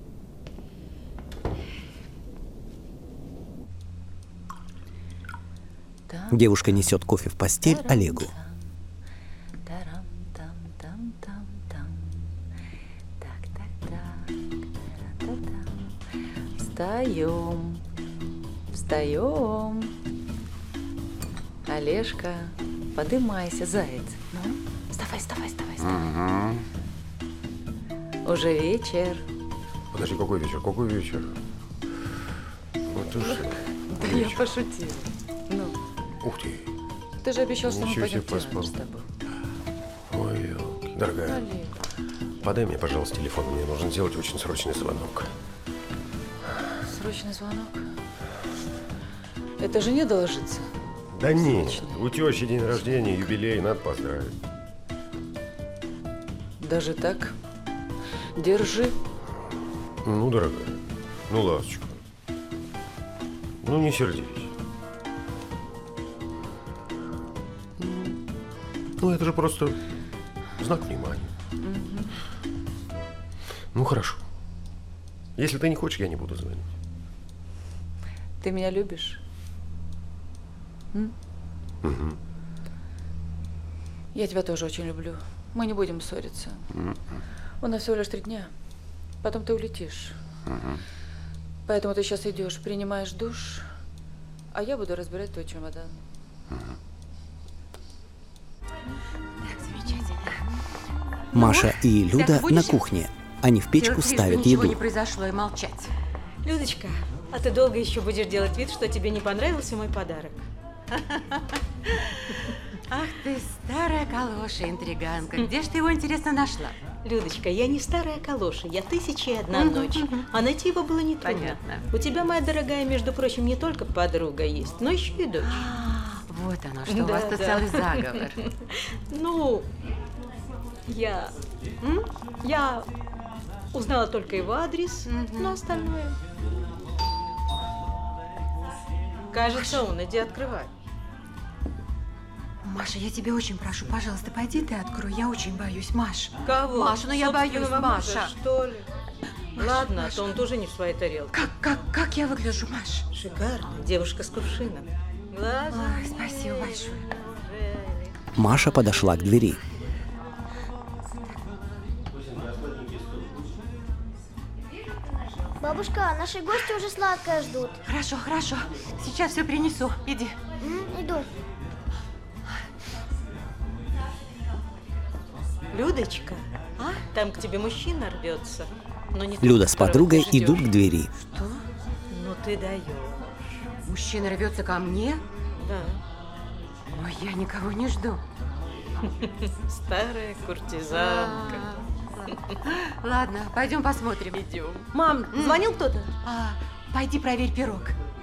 Speaker 1: Девушка несет кофе в постель Олегу.
Speaker 20: Встаем. Встаем. Олежка, подымайся, заяц. Ну, вставай, вставай, вставай, вставай.
Speaker 2: Угу.
Speaker 20: Уже вечер.
Speaker 2: Подожди, какой вечер? Какой вечер? Вот уж.
Speaker 20: Да я пошутила. Ну.
Speaker 2: Ух ты.
Speaker 20: Ты же обещал, что мы
Speaker 2: Ничего себе,
Speaker 20: пойдем
Speaker 2: поспал.
Speaker 20: с тобой.
Speaker 2: Ой, елки. Дорогая,
Speaker 20: Олег.
Speaker 2: подай мне, пожалуйста, телефон. Мне нужно сделать очень срочный звонок.
Speaker 20: Срочный звонок? Это жене доложиться?
Speaker 2: Да нет, у тещи день рождения, юбилей, надо поздравить.
Speaker 20: Даже так? Держи.
Speaker 2: Ну, дорогая, ну, ласточка, ну, не сердись. Ну, это же просто знак внимания.
Speaker 20: Угу.
Speaker 2: Ну, хорошо. Если ты не хочешь, я не буду звонить.
Speaker 20: Ты меня любишь? М?
Speaker 2: Угу.
Speaker 20: Я тебя тоже очень люблю. Мы не будем ссориться.
Speaker 2: Угу.
Speaker 20: У нас всего лишь три дня. Потом ты улетишь.
Speaker 2: Угу.
Speaker 20: Поэтому ты сейчас идешь, принимаешь душ, а я буду разбирать твой чемодан.
Speaker 2: Угу.
Speaker 1: Маша и Люда
Speaker 7: Так, будешь
Speaker 1: на кухне. Они в печку
Speaker 7: делать вид,
Speaker 1: ставят
Speaker 7: что ничего
Speaker 1: еду.
Speaker 7: не произошло, и молчать.
Speaker 20: Людочка, а ты долго еще будешь делать вид, что тебе не понравился мой подарок?
Speaker 7: Ах ты, старая калоша, интриганка. Где ж ты его, интересно, нашла?
Speaker 20: Людочка, я не старая калоша, я тысяча и одна ночь. А найти его было не трудно.
Speaker 7: Понятно.
Speaker 20: У тебя, моя дорогая, между прочим, не только подруга есть, но еще и дочь.
Speaker 7: Вот оно, что у вас тут целый заговор.
Speaker 20: Ну, я... м? Я узнала только его адрес, но остальное... Кажется, он, иди открывай.
Speaker 7: Маша, я тебя очень прошу, пожалуйста, пойди ты открой. Я очень боюсь, Маш.
Speaker 20: Кого?
Speaker 7: Маша, ну я боюсь,
Speaker 20: Собственного мужа,
Speaker 7: Маша.
Speaker 20: что ли?
Speaker 7: Маша,
Speaker 20: Ладно,
Speaker 7: Маша.
Speaker 20: то он тоже не в своей тарелке.
Speaker 7: Как, как, как я выгляжу, Маш?
Speaker 20: Шикарно. Девушка с кувшином. Глаза.
Speaker 7: Ой, спасибо большое.
Speaker 1: Маша подошла к двери.
Speaker 4: Бабушка, наши гости уже сладкое ждут.
Speaker 7: Хорошо, хорошо. Сейчас все принесу. Иди.
Speaker 4: М, иду.
Speaker 20: Людочка, а? Там к тебе мужчина рвется. Но не
Speaker 1: Люда
Speaker 20: тот,
Speaker 1: с
Speaker 20: которого
Speaker 1: подругой
Speaker 20: ты ждешь.
Speaker 1: идут к двери.
Speaker 7: Что?
Speaker 20: Ну ты даешь.
Speaker 7: Мужчина рвется ко мне?
Speaker 20: Да.
Speaker 7: Ой, я никого не жду.
Speaker 20: Старая куртизанка.
Speaker 7: Ладно, пойдем посмотрим.
Speaker 20: Идем.
Speaker 9: Мам, звонил кто-то?
Speaker 7: А, пойди проверь пирог.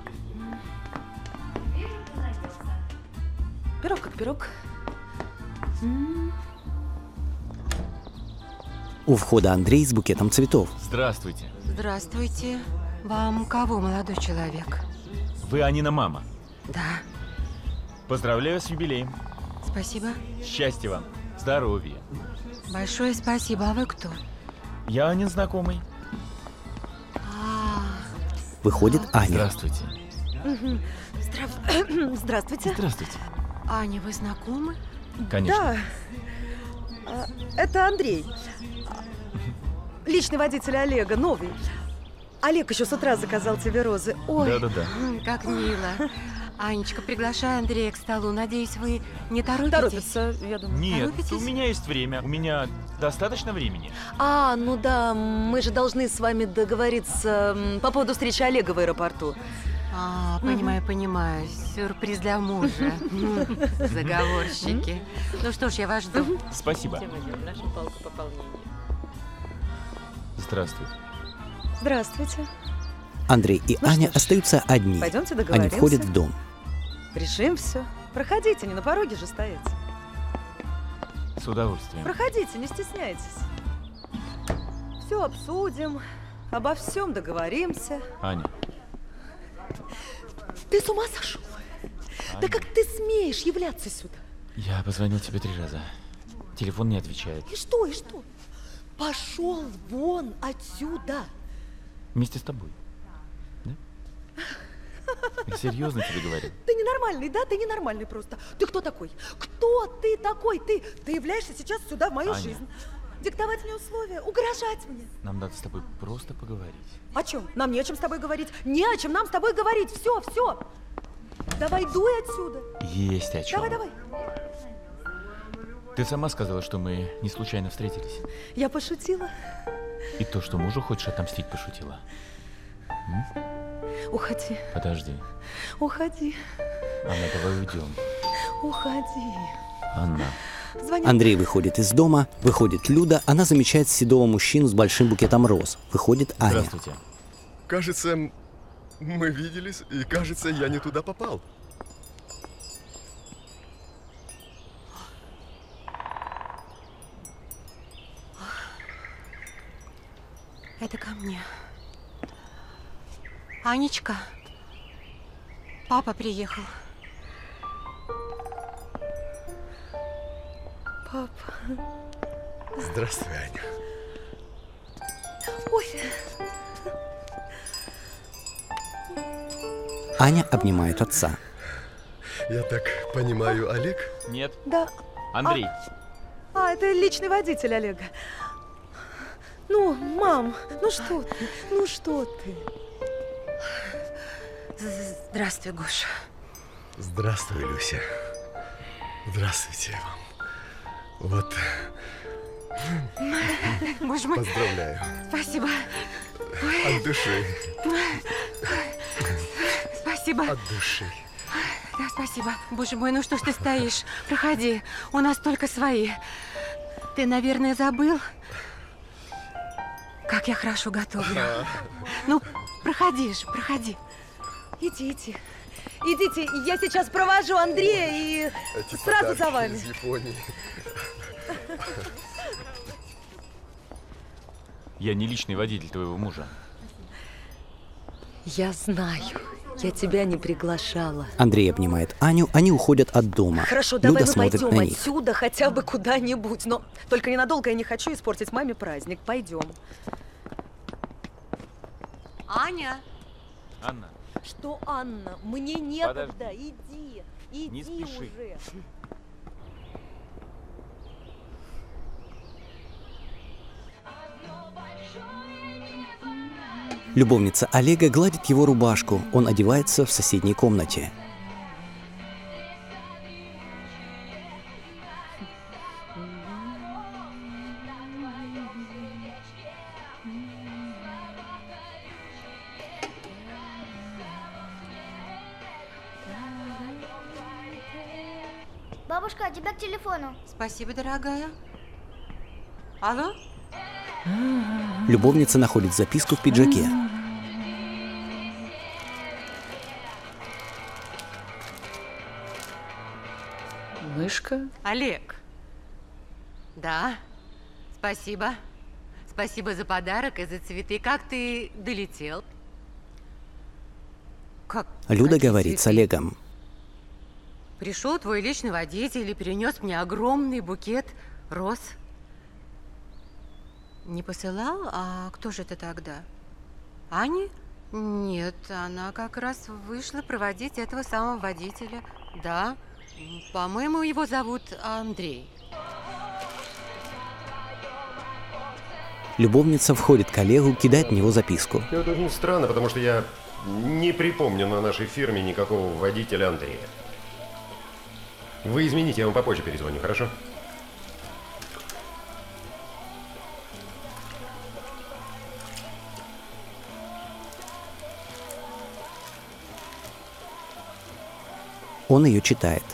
Speaker 9: Пирог как пирог.
Speaker 1: У входа Андрей с букетом цветов.
Speaker 10: Здравствуйте.
Speaker 7: Здравствуйте. Вам кого, молодой человек?
Speaker 10: Вы Анина мама.
Speaker 7: Да.
Speaker 10: Поздравляю с юбилеем.
Speaker 7: Спасибо.
Speaker 10: Счастья вам. Здоровья.
Speaker 7: Большое спасибо. А вы кто?
Speaker 10: Я Анин знакомый.
Speaker 7: А,
Speaker 1: Выходит Аня.
Speaker 10: Здравствуйте.
Speaker 3: Здрав- Здравствуйте.
Speaker 10: Здравствуйте.
Speaker 7: Аня, вы знакомы?
Speaker 10: Конечно.
Speaker 3: Да. А, Это Андрей. Личный водитель Олега, новый. Олег еще с утра заказал тебе розы. Ой.
Speaker 10: Да-да-да.
Speaker 7: М, Как мило. Анечка, приглашай Андрея к столу. Надеюсь, вы не торопитесь?
Speaker 3: Торопится, я думаю.
Speaker 10: Нет,
Speaker 7: Торопитесь?
Speaker 10: у меня есть время. У меня достаточно времени.
Speaker 3: А, ну да, мы же должны с вами договориться м, по поводу встречи Олега в аэропорту.
Speaker 7: А, понимаю, понимаю. Сюрприз для мужа. Заговорщики. Ну что ж, я вас жду.
Speaker 10: Спасибо.
Speaker 20: Нашу палку пополнения.
Speaker 10: Здравствуй.
Speaker 8: Здравствуйте.
Speaker 1: Андрей и
Speaker 8: Ну
Speaker 1: Аня
Speaker 8: что ж,
Speaker 1: остаются одни.
Speaker 8: пойдемте
Speaker 1: Они
Speaker 8: договоримся.
Speaker 1: входят в дом.
Speaker 8: Решим все. Проходите, не на пороге же стоять.
Speaker 10: С удовольствием.
Speaker 8: Проходите, не стесняйтесь. Все обсудим, обо всем договоримся.
Speaker 10: Аня.
Speaker 8: Ты с ума сошел? Да как ты смеешь являться сюда?
Speaker 10: Я позвонил тебе три раза. Телефон не отвечает.
Speaker 8: И что, и что? Пошел вон отсюда.
Speaker 10: Вместе с тобой. Да? Я серьезно тебе говорю.
Speaker 8: Ты ненормальный, да? Ты ненормальный просто. Ты кто такой? Кто ты такой? Ты, ты являешься сейчас сюда в мою
Speaker 10: Аня.
Speaker 8: жизнь. Диктовать мне условия, угрожать мне.
Speaker 10: Нам надо с тобой просто поговорить.
Speaker 8: О чем? Нам не о чем с тобой говорить. Не о чем нам с тобой говорить. Все, все. Давай дуй отсюда.
Speaker 10: Есть о чем.
Speaker 8: Давай, давай.
Speaker 10: Ты сама сказала, что мы не случайно встретились.
Speaker 8: Я пошутила.
Speaker 10: И то, что мужу хочешь отомстить, пошутила. М?
Speaker 8: Уходи.
Speaker 10: Подожди.
Speaker 8: Уходи.
Speaker 10: Анна, давай уйдем.
Speaker 8: Уходи.
Speaker 10: Анна.
Speaker 8: Звони.
Speaker 1: Андрей выходит из дома, выходит Люда, она замечает седого мужчину с большим букетом роз. Выходит Аня.
Speaker 10: Здравствуйте.
Speaker 22: Кажется, мы виделись, и кажется, я не туда попал.
Speaker 7: Это ко мне. Анечка, папа приехал.
Speaker 8: Папа.
Speaker 22: Здравствуй, Аня.
Speaker 8: Ой.
Speaker 1: Аня обнимает отца.
Speaker 22: Я так понимаю, Олег?
Speaker 10: Нет.
Speaker 8: Да.
Speaker 10: Андрей.
Speaker 8: А, это личный водитель Олега. Ну, мам, ну что ты? Ну что ты?
Speaker 7: Здравствуй, Гоша.
Speaker 22: Здравствуй, Люся. Здравствуйте вам. Вот.
Speaker 7: Боже мой.
Speaker 22: Поздравляю.
Speaker 7: Спасибо.
Speaker 22: От души.
Speaker 7: Спасибо.
Speaker 22: От души.
Speaker 7: Да, спасибо. Боже мой, ну что ж ты стоишь? Проходи. У нас только свои. Ты, наверное, забыл, как я хорошо готовлю. Ну, проходи же, проходи.
Speaker 8: Идите. Идите, я сейчас провожу Андрея и
Speaker 22: Эти
Speaker 8: сразу за
Speaker 22: подарки
Speaker 8: вами.
Speaker 22: из Японии.
Speaker 10: Я не личный водитель твоего мужа.
Speaker 8: Я знаю. Я тебя не приглашала.
Speaker 1: Андрей обнимает Аню, они уходят от дома.
Speaker 8: Хорошо, давай
Speaker 1: Люда
Speaker 8: мы
Speaker 1: смотрит
Speaker 8: пойдем
Speaker 1: на них.
Speaker 8: отсюда хотя бы куда-нибудь. Но только ненадолго, я не хочу испортить маме праздник. Пойдем.
Speaker 7: Аня.
Speaker 10: Анна.
Speaker 8: Что, Анна? Мне некогда. Иди. Иди
Speaker 10: Не спеши.
Speaker 8: уже.
Speaker 1: Любовница Олега гладит его рубашку. Он одевается в соседней комнате.
Speaker 4: Бабушка, тебя к телефону.
Speaker 7: Спасибо, дорогая. Алло?
Speaker 1: Любовница находит записку в пиджаке.
Speaker 8: Мышка?
Speaker 7: Олег. Да. Спасибо. Спасибо за подарок и за цветы. Как ты долетел? Как?
Speaker 1: Люда
Speaker 7: Какие
Speaker 1: говорит с
Speaker 7: цветы?
Speaker 1: Олегом.
Speaker 7: Пришел твой личный водитель и принес мне огромный букет роз. Не посылал? А кто же это тогда? Аня? Нет, она как раз вышла проводить этого самого водителя. Да, по-моему, его зовут Андрей.
Speaker 1: Любовница входит к Олегу, кидает в него записку.
Speaker 2: И это очень странно, потому что я не припомню на нашей фирме никакого водителя Андрея. Вы извините, я вам попозже перезвоню, хорошо?
Speaker 1: Он ее читает.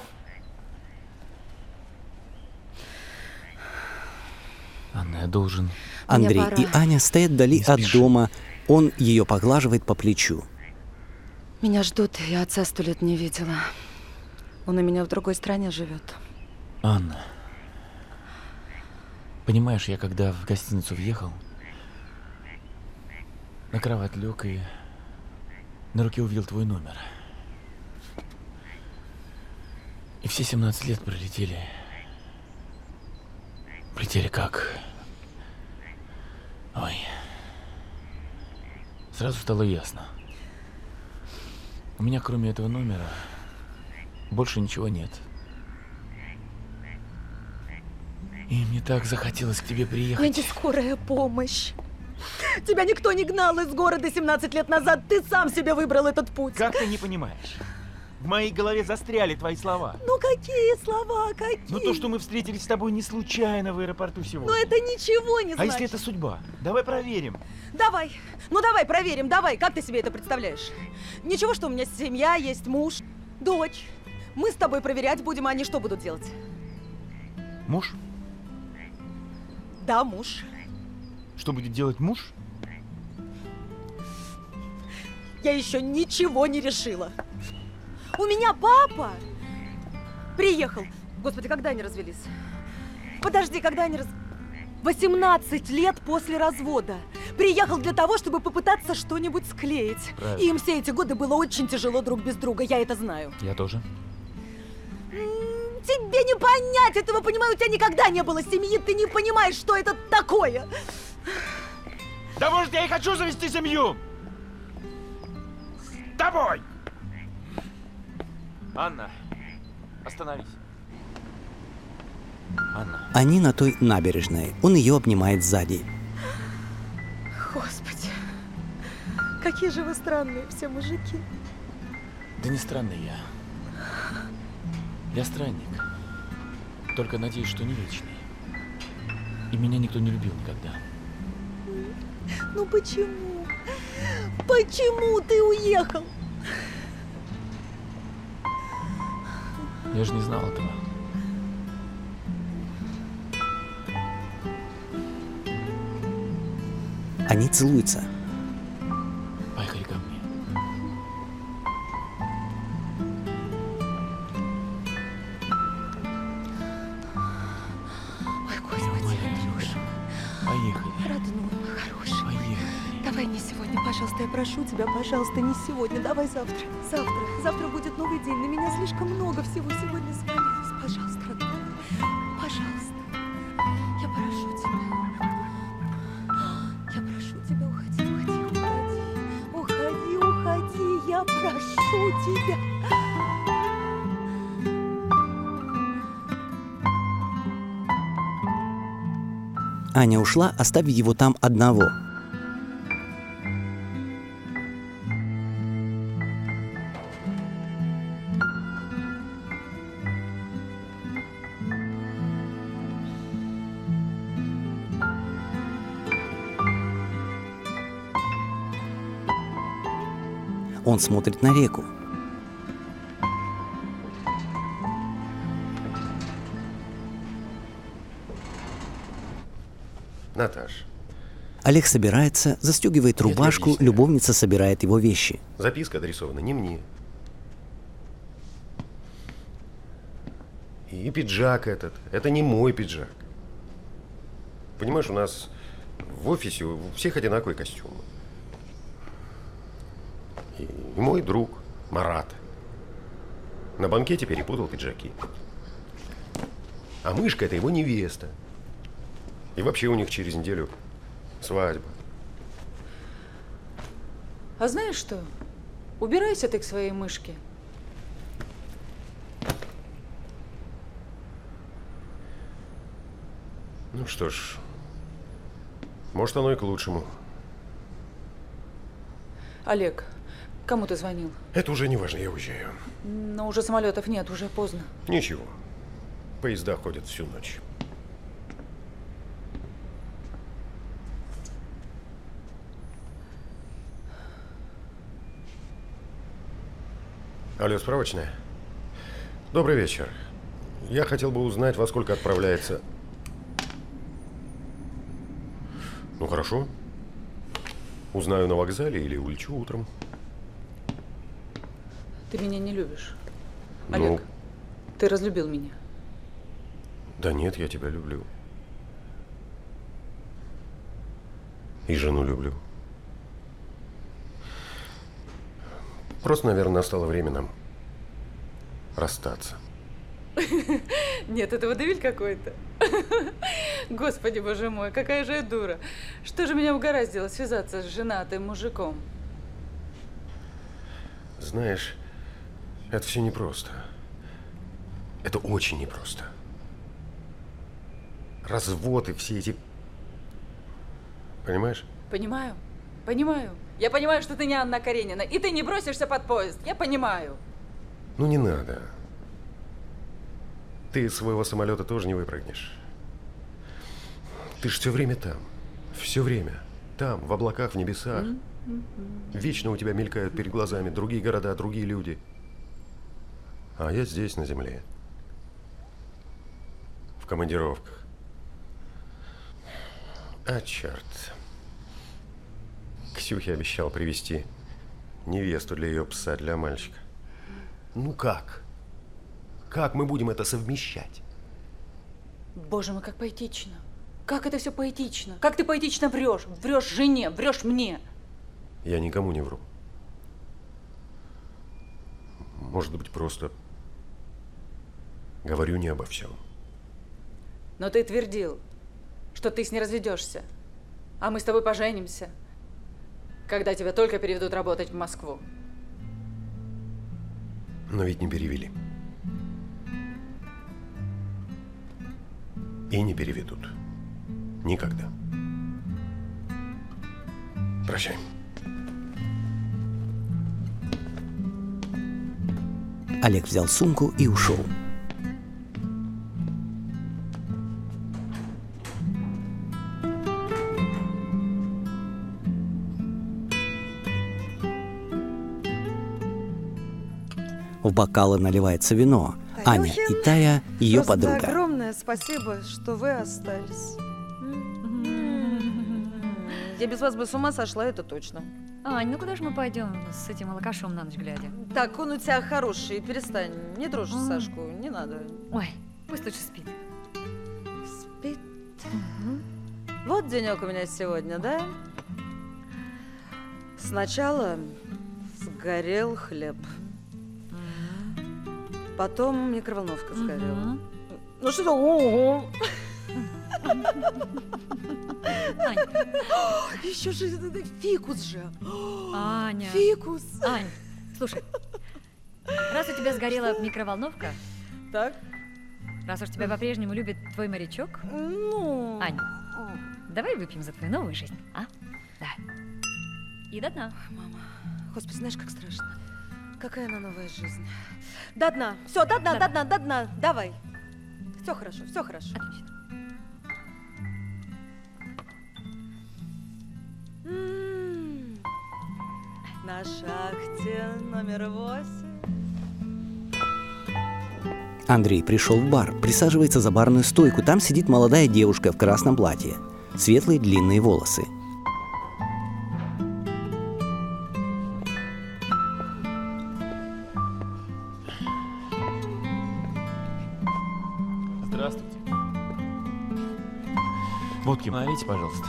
Speaker 10: Анна, я должен...
Speaker 1: Андрей и Аня стоят вдали от дома. Он ее поглаживает по плечу.
Speaker 8: Меня ждут, я отца сто лет не видела. Он у меня в другой стране живет.
Speaker 10: Анна, понимаешь, я когда в гостиницу въехал, на кровать лег и на руке увидел твой номер. И все семнадцать лет пролетели. Прилетели как... Ой. Сразу стало ясно. У меня кроме этого номера больше ничего нет. И мне так захотелось к тебе приехать.
Speaker 8: Я не скорая помощь. Тебя никто не гнал из города семнадцать лет назад. Ты сам себе выбрал этот путь.
Speaker 10: Как ты не понимаешь? В моей голове застряли твои слова.
Speaker 8: Ну какие слова, какие?
Speaker 10: Ну то, что мы встретились с тобой не случайно в аэропорту сегодня.
Speaker 8: Но это ничего не
Speaker 10: А
Speaker 8: значит.
Speaker 10: если это судьба? Давай проверим.
Speaker 8: Давай. Ну давай проверим, давай. Как ты себе это представляешь? Ничего, что у меня семья, есть муж, дочь. Мы с тобой проверять будем, а они что будут делать?
Speaker 10: Муж?
Speaker 8: Да, муж.
Speaker 10: Что будет делать муж?
Speaker 8: Я еще ничего не решила. У меня папа приехал. Господи, когда они развелись? Подожди, когда они раз... восемнадцать лет после развода. Приехал для того, чтобы попытаться что-нибудь склеить.
Speaker 10: Правильно.
Speaker 8: И им все эти годы было очень тяжело друг без друга, я это знаю.
Speaker 10: Я тоже.
Speaker 8: Тебе не понять этого, понимаю, у тебя никогда не было семьи, ты не понимаешь, что это такое.
Speaker 10: Да может, я и хочу завести семью! С тобой! Анна, остановись. Анна.
Speaker 1: Они на той набережной. Он ее обнимает сзади.
Speaker 8: Господи, какие же вы странные все мужики.
Speaker 10: Да не странный я. Я странник. Только надеюсь, что не вечный. И меня никто не любил никогда.
Speaker 8: Ну почему? Почему ты уехал?
Speaker 10: Я же не знал этого.
Speaker 1: Они целуются.
Speaker 10: Поехали ко мне.
Speaker 8: Ой, Господи, Андрюша.
Speaker 10: Поехали.
Speaker 8: Родной мой хороший.
Speaker 10: Поехали.
Speaker 8: Давай не сегодня, пожалуйста, я прошу тебя, пожалуйста, не сегодня. Давай завтра. Завтра. Завтра будет новый день. На меня слишком много всего сегодня свалилось. Пожалуйста, родной мой. Пожалуйста. Я прошу тебя. Я прошу тебя, уходи, уходи, уходи. Уходи, уходи. Я прошу тебя.
Speaker 1: Аня ушла, оставив его там одного. Он смотрит на реку.
Speaker 2: Наташ.
Speaker 1: Олег собирается, застегивает рубашку, любовница собирает его вещи.
Speaker 2: Записка адресована не мне. И пиджак этот, это не мой пиджак. Понимаешь, у нас в офисе у всех одинаковые костюмы. И мой друг Марат на банкете перепутал пиджаки. А Мышка — это его невеста. И вообще у них через неделю свадьба.
Speaker 8: А знаешь что? Убирайся ты к своей Мышке.
Speaker 2: Ну что ж, может, оно и к лучшему.
Speaker 8: Олег, кому ты звонил?
Speaker 2: Это уже не важно, я уезжаю.
Speaker 8: Но уже самолетов нет, уже поздно.
Speaker 2: Ничего. Поезда ходят всю ночь. Алло, справочная? Добрый вечер. Я хотел бы узнать, во сколько отправляется... Ну, хорошо. Узнаю на вокзале или улечу утром.
Speaker 8: Ты меня не любишь.
Speaker 2: Ну,
Speaker 8: Олег, ты разлюбил меня.
Speaker 2: да нет, я тебя люблю. И жену люблю. Просто, наверное, настало время нам расстаться.
Speaker 8: Нет, это водевиль какой-то. Господи, боже мой, какая же я дура. Что же меня угораздило связаться с женатым мужиком?
Speaker 2: Знаешь, это все непросто. Это очень непросто. Развод и все эти... Понимаешь?
Speaker 8: Понимаю, понимаю. Я понимаю, что ты не Анна Каренина, и ты не бросишься под поезд. Я понимаю.
Speaker 2: Ну не надо. Ты из своего самолета тоже не выпрыгнешь. Ты ж все время там. Все время. Там, в облаках, в небесах. Вечно у тебя мелькают перед глазами другие города, другие люди. А я здесь, на земле. В командировках. А, черт. Ксюхе обещал привезти невесту для ее пса, для мальчика. Ну как? Как мы будем это совмещать?
Speaker 8: Боже мой, как поэтично. Как это все поэтично. Как ты поэтично врешь. Врешь жене, врешь мне.
Speaker 2: Я никому не вру. Может быть, просто говорю не обо всем.
Speaker 8: Но ты твердил, что ты с ней разведешься, а мы с тобой поженимся, когда тебя только переведут работать в Москву.
Speaker 2: Но ведь не перевели. И не переведут. Никогда. Прощай.
Speaker 1: Олег взял сумку и ушел. В бокалы наливается вино. Аня и Тая – ее
Speaker 3: Просто
Speaker 1: подруга.
Speaker 3: огромное спасибо, что вы остались. Я без вас бы с ума сошла, это точно.
Speaker 15: Ань, ну куда же мы пойдем с этим алкашом на ночь глядя?
Speaker 3: Так, он у тебя хороший, перестань. Не трожь
Speaker 15: М.
Speaker 3: Сашку, не надо.
Speaker 15: Ой, пусть лучше спит.
Speaker 3: Спит. Вот денек у меня сегодня, да? Сначала сгорел хлеб. Потом микроволновка сгорела. Ну что, ого! Еще же это фикус же.
Speaker 15: Аня.
Speaker 3: Фикус.
Speaker 15: Ань, слушай, раз у тебя сгорела микроволновка,
Speaker 3: так,
Speaker 15: раз уж тебя по-прежнему любит твой морячок,
Speaker 3: ну,
Speaker 15: Ань, давай выпьем за твою новую жизнь, а? Давай. И до дна.
Speaker 3: Мама, господи, знаешь, как страшно. Какая она новая жизнь. До дна. Все, до дна, до дна, до дна. Давай. Все хорошо, все хорошо.
Speaker 15: Отлично.
Speaker 3: М-м-м. На шахте номер восемь.
Speaker 1: Андрей пришел в бар, присаживается за барную стойку. Там сидит молодая девушка в красном платье. Светлые длинные волосы.
Speaker 10: Здравствуйте. Водки налейте, пожалуйста.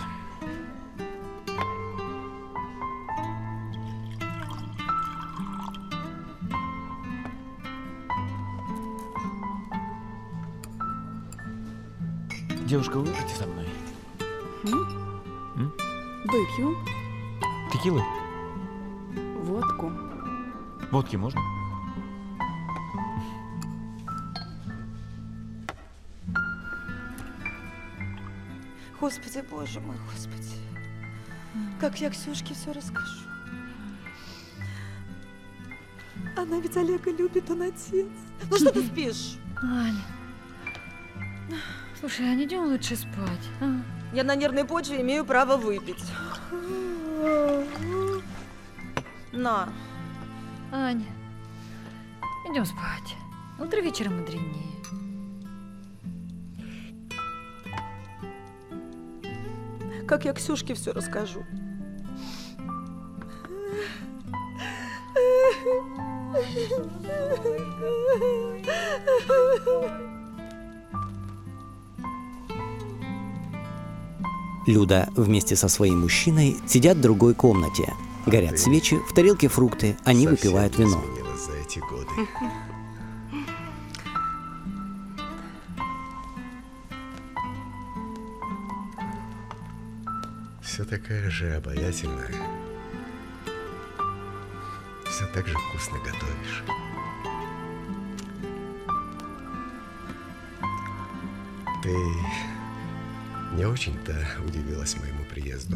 Speaker 10: Девушка, вы выпьете со мной? М?
Speaker 8: Выпью
Speaker 10: Текилы?
Speaker 8: водку.
Speaker 10: Водки можно?
Speaker 3: Господи, боже мой, господи. Как я Ксюшке все расскажу. Она ведь Олега любит, он отец. Ну что ты спишь?
Speaker 15: Аня. Слушай, а не идем лучше спать, а?
Speaker 3: Я на нервной почве имею право выпить. На.
Speaker 15: Аня, идем спать. Утро вечера мудренее.
Speaker 8: Как я Ксюшке все расскажу.
Speaker 1: Люда вместе со своим мужчиной сидят в другой комнате. Горят свечи, в тарелке фрукты, они
Speaker 22: Совсем
Speaker 1: выпивают вино.
Speaker 22: изменилась за эти годы. Все такая же обаятельная. Все так же вкусно готовишь. Ты не очень-то удивилась моему приезду.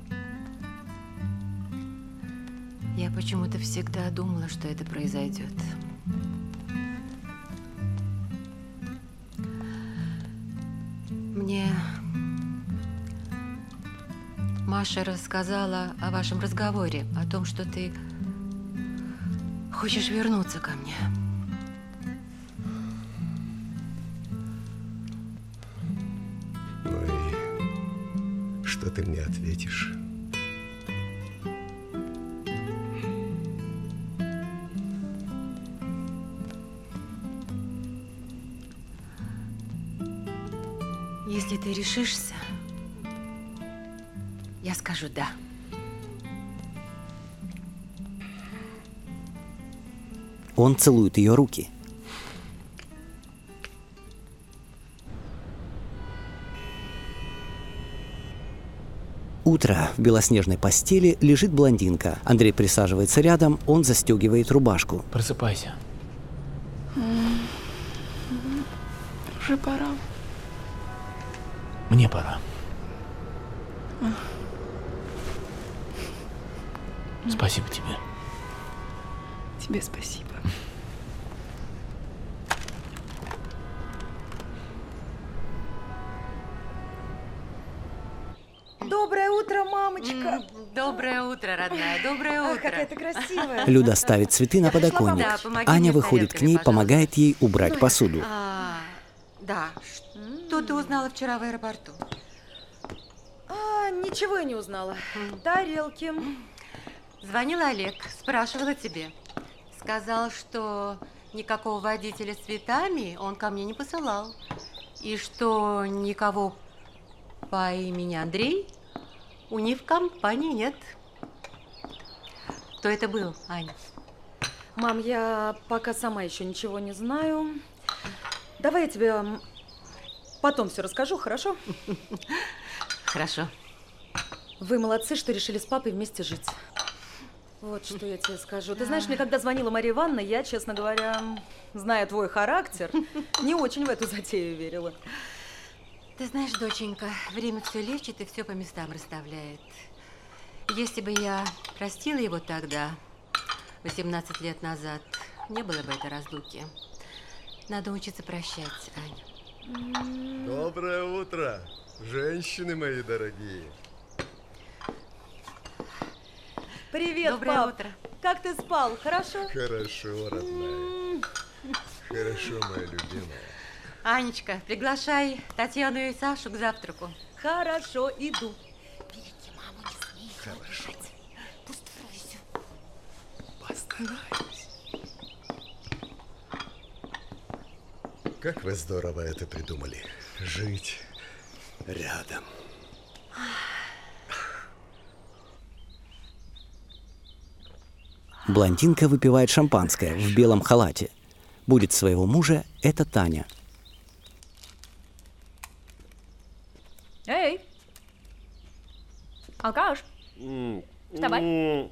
Speaker 7: Я почему-то всегда думала, что это произойдет. Мне Маша рассказала о вашем разговоре, о том, что ты хочешь вернуться ко мне.
Speaker 22: Ну и что ты мне ответишь?
Speaker 7: Если ты решишься, я скажу «да».
Speaker 1: Он целует ее руки. Утро. В белоснежной постели лежит блондинка. Андрей присаживается рядом, он застегивает рубашку.
Speaker 10: Просыпайся.
Speaker 21: Уже пора.
Speaker 10: Мне пора. Спасибо тебе.
Speaker 21: Тебе спасибо.
Speaker 3: Доброе утро, мамочка.
Speaker 7: Доброе утро, родная, доброе утро.
Speaker 3: Ах, какая ты красивая.
Speaker 1: Люда ставит цветы на подоконник.
Speaker 7: Да, помоги
Speaker 1: Аня
Speaker 7: мне
Speaker 1: выходит к
Speaker 7: тарелками,
Speaker 1: ней,
Speaker 7: пожалуйста.
Speaker 1: помогает ей убрать посуду.
Speaker 7: А, да, что ты узнала вчера в аэропорту?
Speaker 8: А, ничего я не узнала. Тарелки.
Speaker 7: Звонил Олег, спрашивал о тебе. Сказал, что никакого водителя с цветами он ко мне не посылал. И что никого по имени Андрей у них в компании нет. Кто это был, Аня?
Speaker 8: Мам, я пока сама еще ничего не знаю. Давай я тебе потом все расскажу, хорошо?
Speaker 7: Хорошо.
Speaker 8: Вы молодцы, что решили с папой вместе жить. Вот что я тебе скажу. Ты знаешь, мне когда звонила Мария Ивановна, я, честно говоря, зная твой характер, не очень в эту затею верила.
Speaker 7: Ты знаешь, доченька, время все лечит и все по местам расставляет. Если бы я простила его тогда, восемнадцать лет назад, не было бы этой разлуки. Надо учиться прощать, Аня.
Speaker 22: Доброе утро, женщины мои дорогие.
Speaker 8: Привет,
Speaker 7: Доброе
Speaker 8: пап.
Speaker 7: утро.
Speaker 8: Как ты спал? Хорошо?
Speaker 22: Хорошо, родная. Хорошо, моя любимая.
Speaker 7: Анечка, приглашай Татьяну и Сашу к завтраку.
Speaker 8: Хорошо, иду.
Speaker 3: Береги маму, не смей.
Speaker 22: Хорошо.
Speaker 3: Пусть все.
Speaker 22: Постараюсь. Как вы здорово это придумали. Жить рядом.
Speaker 1: Блондинка выпивает шампанское в белом халате. Будет своего мужа – это Таня.
Speaker 15: Эй! Алкаш! Вставай!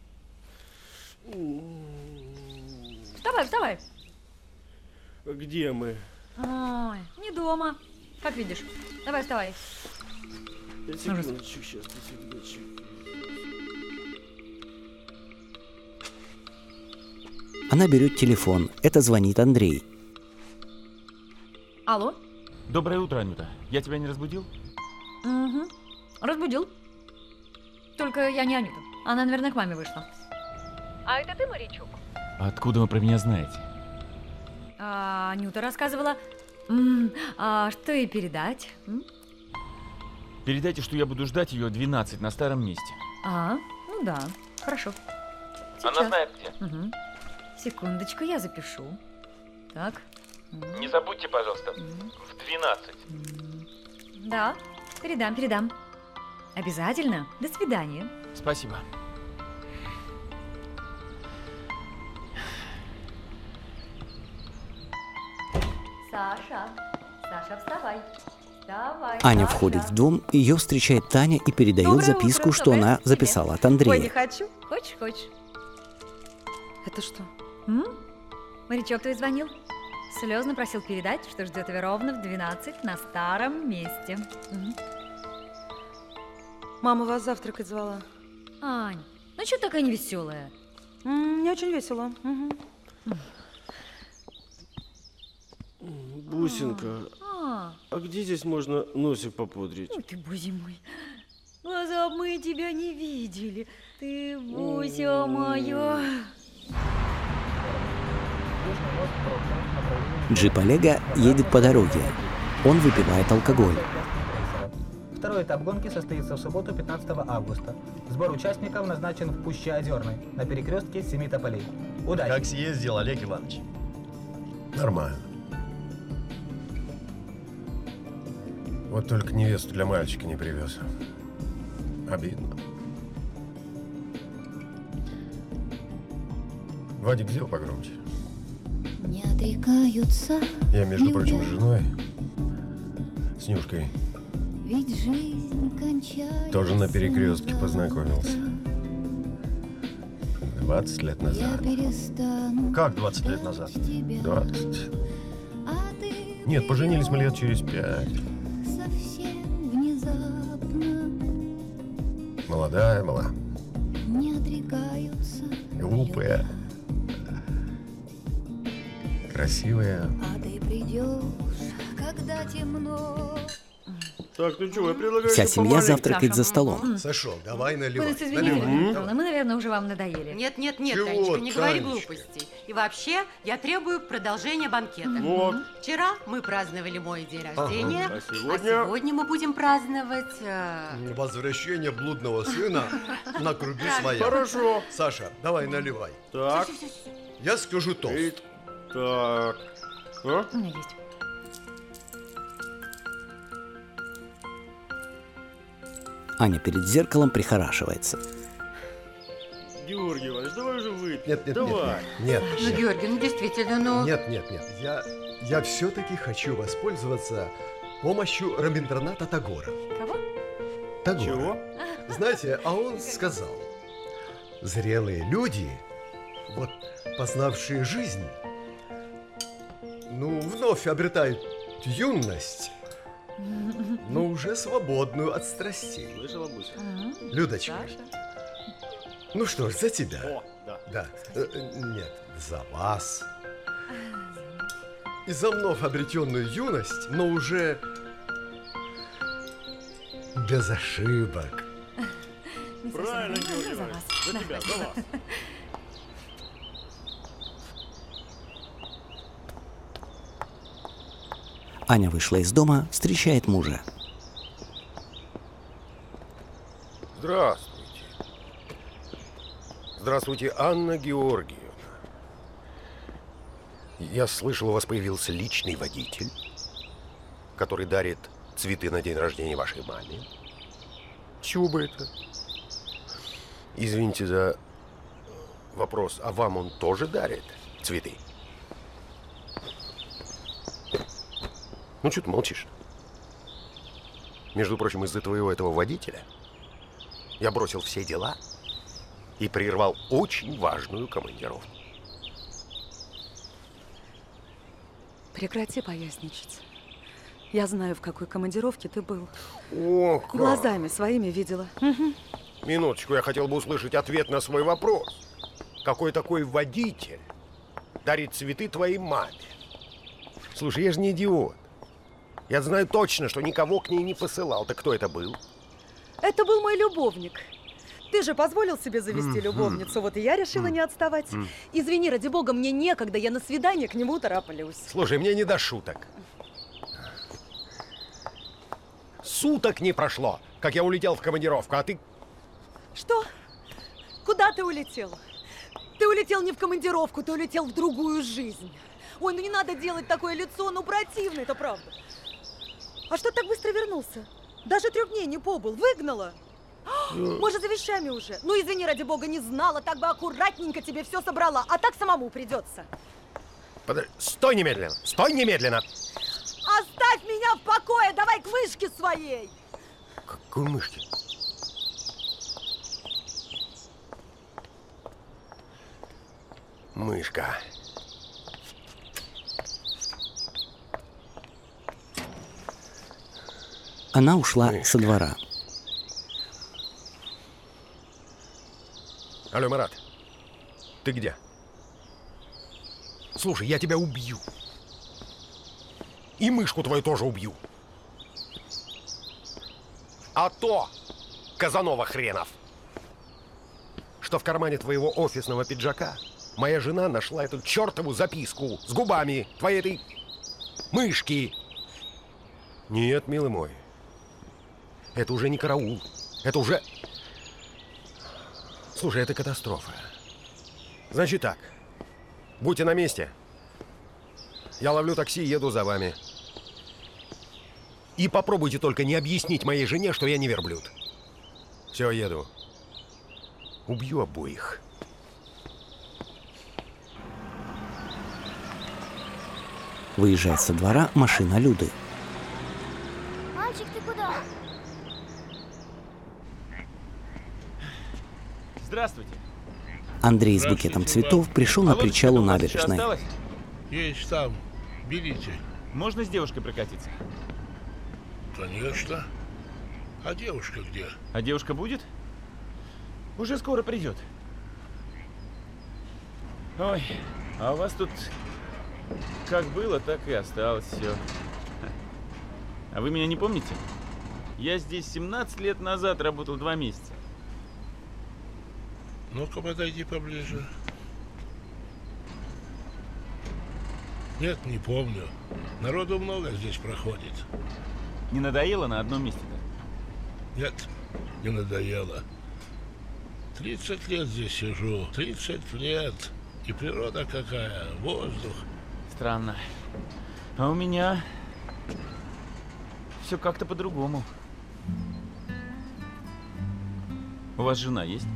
Speaker 15: Вставай, вставай!
Speaker 16: Где мы?
Speaker 15: Ой, не дома. Как видишь. Давай, вставай.
Speaker 16: Секундочку, сейчас, секундочку.
Speaker 1: Она берет телефон. Это звонит Андрей.
Speaker 15: Алло?
Speaker 10: Доброе утро, Анюта. Я тебя не разбудил?
Speaker 15: Угу. Разбудил. Только я не Анюта. Она, наверное, к маме вышла. А это ты, Маричук?
Speaker 10: Откуда вы про меня знаете?
Speaker 15: А, Анюта рассказывала. М, а что ей передать? М?
Speaker 10: Передайте, что я буду ждать ее двенадцать на старом месте.
Speaker 15: А, ну да, хорошо.
Speaker 10: Она
Speaker 15: Сейчас.
Speaker 10: знает где.
Speaker 15: Угу. Секундочку, я запишу. Так. М.
Speaker 10: Не забудьте, пожалуйста, в двенадцать.
Speaker 15: Да, передам, передам. Обязательно. До свидания.
Speaker 10: Спасибо.
Speaker 15: Саша, Саша, вставай. Вставай.
Speaker 1: Аня
Speaker 15: Саша.
Speaker 1: входит в дом, ее встречает Таня и передает
Speaker 15: Доброе
Speaker 1: записку,
Speaker 15: утро,
Speaker 1: что
Speaker 15: доброе
Speaker 1: она
Speaker 15: утро
Speaker 1: записала от
Speaker 8: Ой, не
Speaker 1: Андрея.
Speaker 8: хочу.
Speaker 15: Хочешь, хочешь?
Speaker 8: Это что?
Speaker 15: М? Морячок твой звонил. Слезно просил передать, что ждет его ровно в двенадцать на старом месте. Мгм.
Speaker 8: Мама вас завтракать звала.
Speaker 15: Ань, ну что такая невеселая?
Speaker 8: М, Мне очень весело. Мгм.
Speaker 16: Бусинка,
Speaker 15: А,
Speaker 16: а где здесь можно носик попудрить?
Speaker 15: ой ты, боже мой. Глаза б мы тебя не видели. Ты, Буся моя.
Speaker 1: Джип Олега едет по дороге. Он выпивает алкоголь.
Speaker 14: Второй этап гонки состоится в субботу пятнадцатого августа. Сбор участников назначен в Пуще Озерной, на перекрестке Семи Тополей. Удачи!
Speaker 13: Как съездил, Олег Иванович? Нормально. Вот только невесту для мальчика не привез. Обидно. Вадик, сделал погромче.
Speaker 5: Не отрекаются.
Speaker 13: Я, между
Speaker 5: любя,
Speaker 13: прочим, с женой, с Нюшкой,
Speaker 5: Ведь жизнь кончается.
Speaker 13: тоже на перекрестке познакомился. двадцать лет
Speaker 5: Я
Speaker 13: назад.
Speaker 5: перестану.
Speaker 13: Как двадцать лет назад?
Speaker 5: тебя.
Speaker 13: двадцать.
Speaker 5: А ты
Speaker 13: Нет, поженились мы лет через пять.
Speaker 5: совсем внезапно
Speaker 13: Молодая была,
Speaker 5: не отрекаются.
Speaker 13: глупая, красивая.
Speaker 5: А ты придешь, когда темно.
Speaker 16: Так, ну что, я предлагаю...
Speaker 1: Вся семья завтракает за столом.
Speaker 22: Сашок, давай наливай.
Speaker 15: Вы нас извините, Марина Петровна, мы, наверное, уже вам надоели.
Speaker 7: Нет, нет, нет,
Speaker 22: Чего,
Speaker 7: Танечка, не говори
Speaker 22: Танечка?
Speaker 7: глупостей. И вообще, я требую продолжения банкета.
Speaker 16: Вот.
Speaker 7: Вчера мы праздновали мой день
Speaker 22: Ага.
Speaker 7: рождения,
Speaker 16: А
Speaker 7: а
Speaker 16: сегодня?
Speaker 7: сегодня мы будем праздновать... э,
Speaker 22: Возвращение блудного сына на круги своя.
Speaker 16: Хорошо.
Speaker 22: Саша, давай наливай.
Speaker 16: Так.
Speaker 22: Я скажу тост.
Speaker 16: И- Так. А?
Speaker 15: У меня есть.
Speaker 1: Аня перед зеркалом прихорашивается.
Speaker 16: Георгий Иванович, давай уже выпьем.
Speaker 22: Нет, нет,
Speaker 16: Давай.
Speaker 22: нет, нет.
Speaker 7: Ну,
Speaker 22: Нет,
Speaker 7: Георгий, ну действительно, ну...
Speaker 22: нет, нет, нет. Я, я все-таки хочу воспользоваться помощью Рабиндраната Тагора.
Speaker 15: Кого?
Speaker 22: Тагора.
Speaker 16: Чего?
Speaker 22: Знаете, а он сказал, зрелые люди, вот познавшие жизнь, ну, вновь обретают юность, но уже свободную от страстей.
Speaker 16: Слышала, Буся?
Speaker 22: Людочка,
Speaker 15: Саша?
Speaker 22: ну что ж, за тебя.
Speaker 16: О, да.
Speaker 22: Да. Э, э, Нет, за вас. И за вновь обретенную юность, но уже без ошибок.
Speaker 15: Не совсем
Speaker 16: Правильно,
Speaker 15: понимаю,
Speaker 16: Георгий
Speaker 15: но за
Speaker 16: Иванович.
Speaker 15: вас.
Speaker 16: За
Speaker 15: Да,
Speaker 16: тебя, за
Speaker 15: спасибо.
Speaker 16: вас.
Speaker 1: Аня вышла из дома, встречает мужа.
Speaker 13: Здравствуйте. Здравствуйте, Анна Георгиевна. Я слышал, у вас появился личный водитель, который дарит цветы на день рождения вашей маме. С чего бы это? Извините за вопрос, а вам он тоже дарит цветы? Ну, что ты молчишь? Между прочим, из-за твоего этого водителя я бросил все дела и прервал очень важную командировку.
Speaker 8: Прекрати поясничать. Я знаю, в какой командировке ты был.
Speaker 13: О, как!
Speaker 8: Глазами своими видела. Мгм.
Speaker 13: Минуточку, я хотел бы услышать ответ на свой вопрос. Какой такой водитель дарит цветы твоей маме? Слушай, я же не идиот. Я знаю точно, что никого к ней не посылал. Так кто это был?
Speaker 8: Это был мой любовник. Ты же позволил себе завести любовницу, вот и я решила не отставать. Извини, ради бога, мне некогда, я на свидание к нему тороплюсь.
Speaker 13: Слушай, мне не до шуток. Суток не прошло, как я улетел в командировку, а ты...
Speaker 8: Что? Куда ты улетел? Ты улетел не в командировку, ты улетел в другую жизнь. Ой, ну не надо делать такое лицо, ну противно, это правда. А что так быстро вернулся? Даже трех дней не побыл, выгнала. Может, за вещами уже? Ну, извини, ради бога, не знала, так бы аккуратненько тебе все собрала, а так самому придется.
Speaker 13: Подожди, стой немедленно, стой немедленно.
Speaker 8: Оставь меня в покое, давай к мышке своей.
Speaker 13: Какой мышке? Мышка.
Speaker 1: Она ушла Мышка. со двора.
Speaker 13: Алло, Марат, ты где? Слушай, я тебя убью. И мышку твою тоже убью. А то, Казанова хренов, что в кармане твоего офисного пиджака моя жена нашла эту чертову записку с губами твоей этой мышки. Нет, милый мой, это уже не караул, это уже... Слушай, это катастрофа. Значит так, будьте на месте. Я ловлю такси и еду за вами. И попробуйте только не объяснить моей жене, что я не верблюд. Все, еду. Убью обоих.
Speaker 1: Выезжает со двора машина Люды.
Speaker 4: Мальчик, ты куда?
Speaker 10: Здравствуйте.
Speaker 1: Андрей с букетом цветов пришел на причал у набережной.
Speaker 6: Есть там. Берите.
Speaker 10: Можно с девушкой прокатиться?
Speaker 6: Конечно. А девушка где?
Speaker 10: А девушка будет? Уже скоро придет. Ой, а у вас тут как было, так и осталось все. А вы меня не помните? Я здесь семнадцать лет назад работал два месяца.
Speaker 6: Ну-ка, подойди поближе. Нет, не помню. Народу много здесь проходит.
Speaker 10: Не надоело на одном месте-то?
Speaker 6: Нет, не надоело. тридцать лет здесь сижу. тридцать лет. И природа какая, воздух.
Speaker 10: Странно. А у меня все как-то по-другому. У вас жена есть?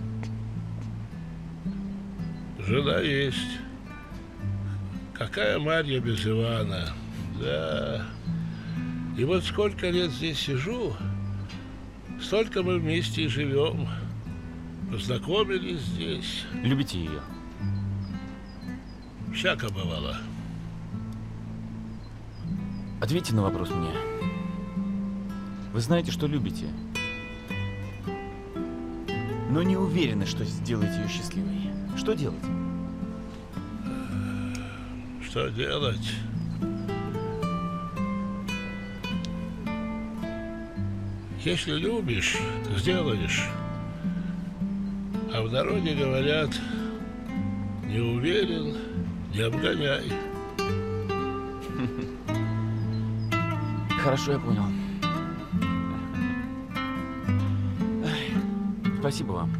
Speaker 6: Жена есть. Какая Марья без Ивана. Да. И вот сколько лет здесь сижу, столько мы вместе и живем. Познакомились здесь.
Speaker 10: Любите ее?
Speaker 6: Всяко бывало.
Speaker 10: Ответьте на вопрос мне. Вы знаете, что любите, но не уверены, что сделаете ее счастливой. Что делать?
Speaker 6: Что делать? Если любишь, сделаешь. А в народе говорят, не уверен, не обгоняй.
Speaker 10: Хорошо, я понял. Спасибо вам.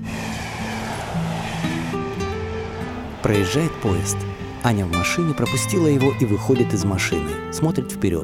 Speaker 1: Проезжает поезд. Аня в машине пропустила его и выходит из машины. Смотрит вперед.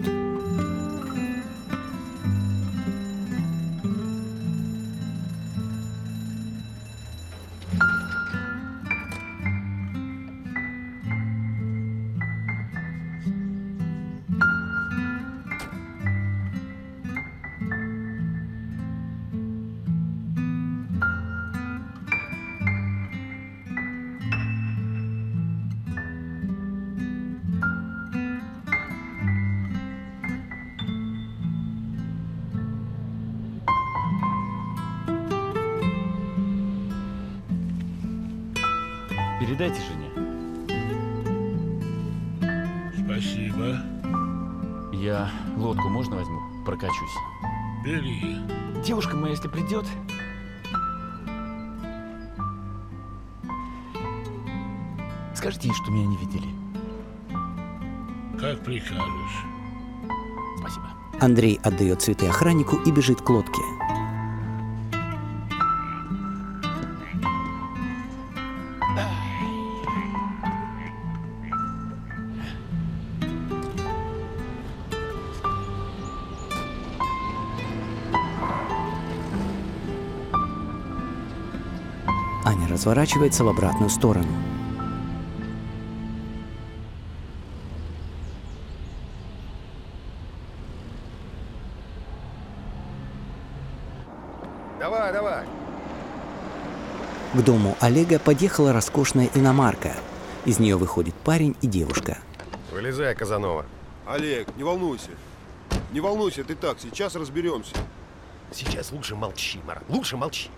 Speaker 10: Передайте жене.
Speaker 6: Спасибо.
Speaker 10: Я лодку можно возьму? Прокачусь.
Speaker 6: Бери.
Speaker 10: Девушка моя, если придет, Скажите ей, что меня не видели.
Speaker 6: Как прикажешь.
Speaker 10: Спасибо.
Speaker 1: Андрей отдает цветы охраннику и бежит к лодке. Аня разворачивается в обратную сторону.
Speaker 13: Давай, давай.
Speaker 1: К дому Олега подъехала роскошная иномарка. Из нее выходит парень и девушка.
Speaker 13: Вылезай, Казанова.
Speaker 11: Олег, не волнуйся. Не волнуйся, ты так, сейчас разберемся.
Speaker 13: Сейчас лучше молчи, Мара. Лучше молчи.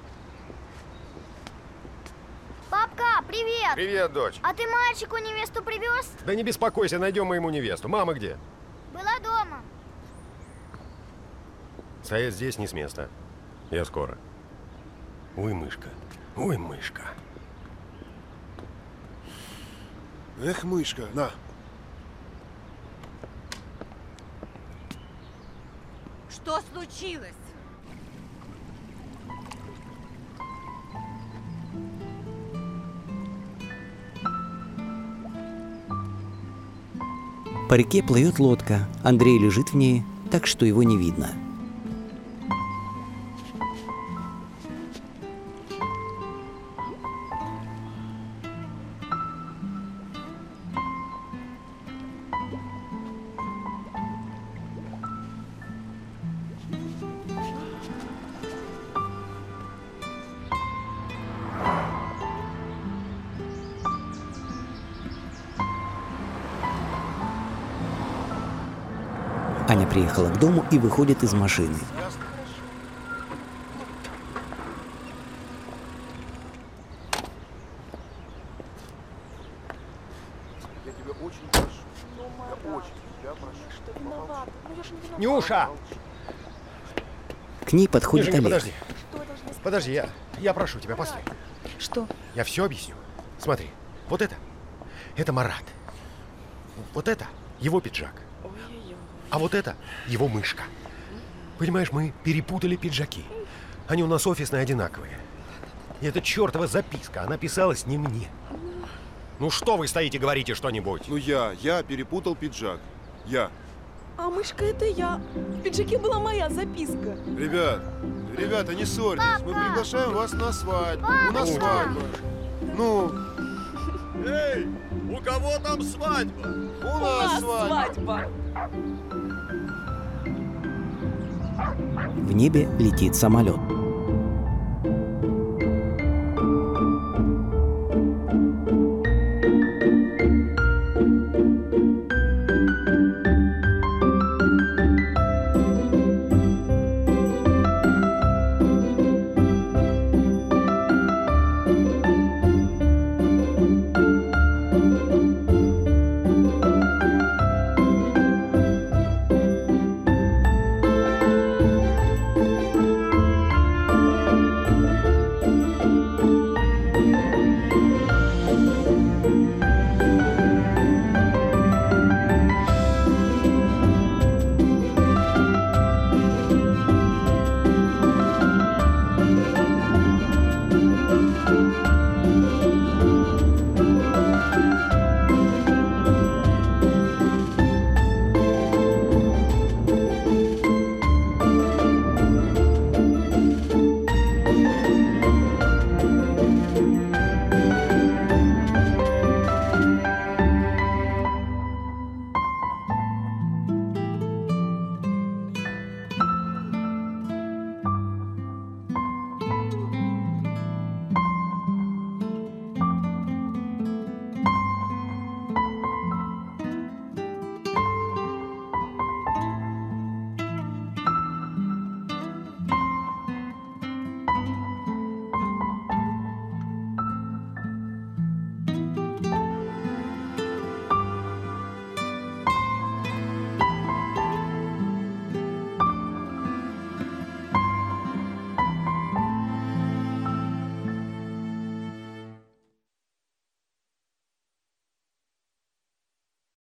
Speaker 4: Папка, привет!
Speaker 13: Привет, дочь.
Speaker 4: А ты мальчику невесту привез?
Speaker 13: Да не беспокойся, найдем мы ему невесту. Мама где?
Speaker 4: Была дома.
Speaker 13: Стоять здесь не с места. Я скоро. Ой, мышка. Ой, мышка.
Speaker 11: Эх, мышка, на.
Speaker 15: Что случилось?
Speaker 1: По реке плывет лодка. Андрей лежит в ней, так что его не видно. Аня приехала к дому и выходит из машины.
Speaker 11: Я тебя очень прошу. Я очень тебя прошу. Что виновата? Ну я же не виновата.
Speaker 13: Нюша!
Speaker 1: К ней подходит
Speaker 13: Нюшенька,
Speaker 1: Олег.
Speaker 13: подожди. Подожди, я, я прошу тебя, постой.
Speaker 8: Что?
Speaker 13: Я все объясню. Смотри, вот это, это Марат. Вот это его пиджак. А вот это его мышка. Понимаешь, мы перепутали пиджаки. Они у нас офисные одинаковые. И эта чертова записка, она писалась не мне. Ну что вы стоите, говорите что-нибудь?
Speaker 11: Ну я, я перепутал пиджак. Я.
Speaker 21: А мышка это я. В пиджаке была моя записка.
Speaker 11: Ребят, ребята, не ссорьтесь. Мы приглашаем вас на свадьбу. У нас свадьба. Ну.
Speaker 12: Эй, у кого там свадьба?
Speaker 11: У, у нас свадьба.
Speaker 1: В небе летит самолет.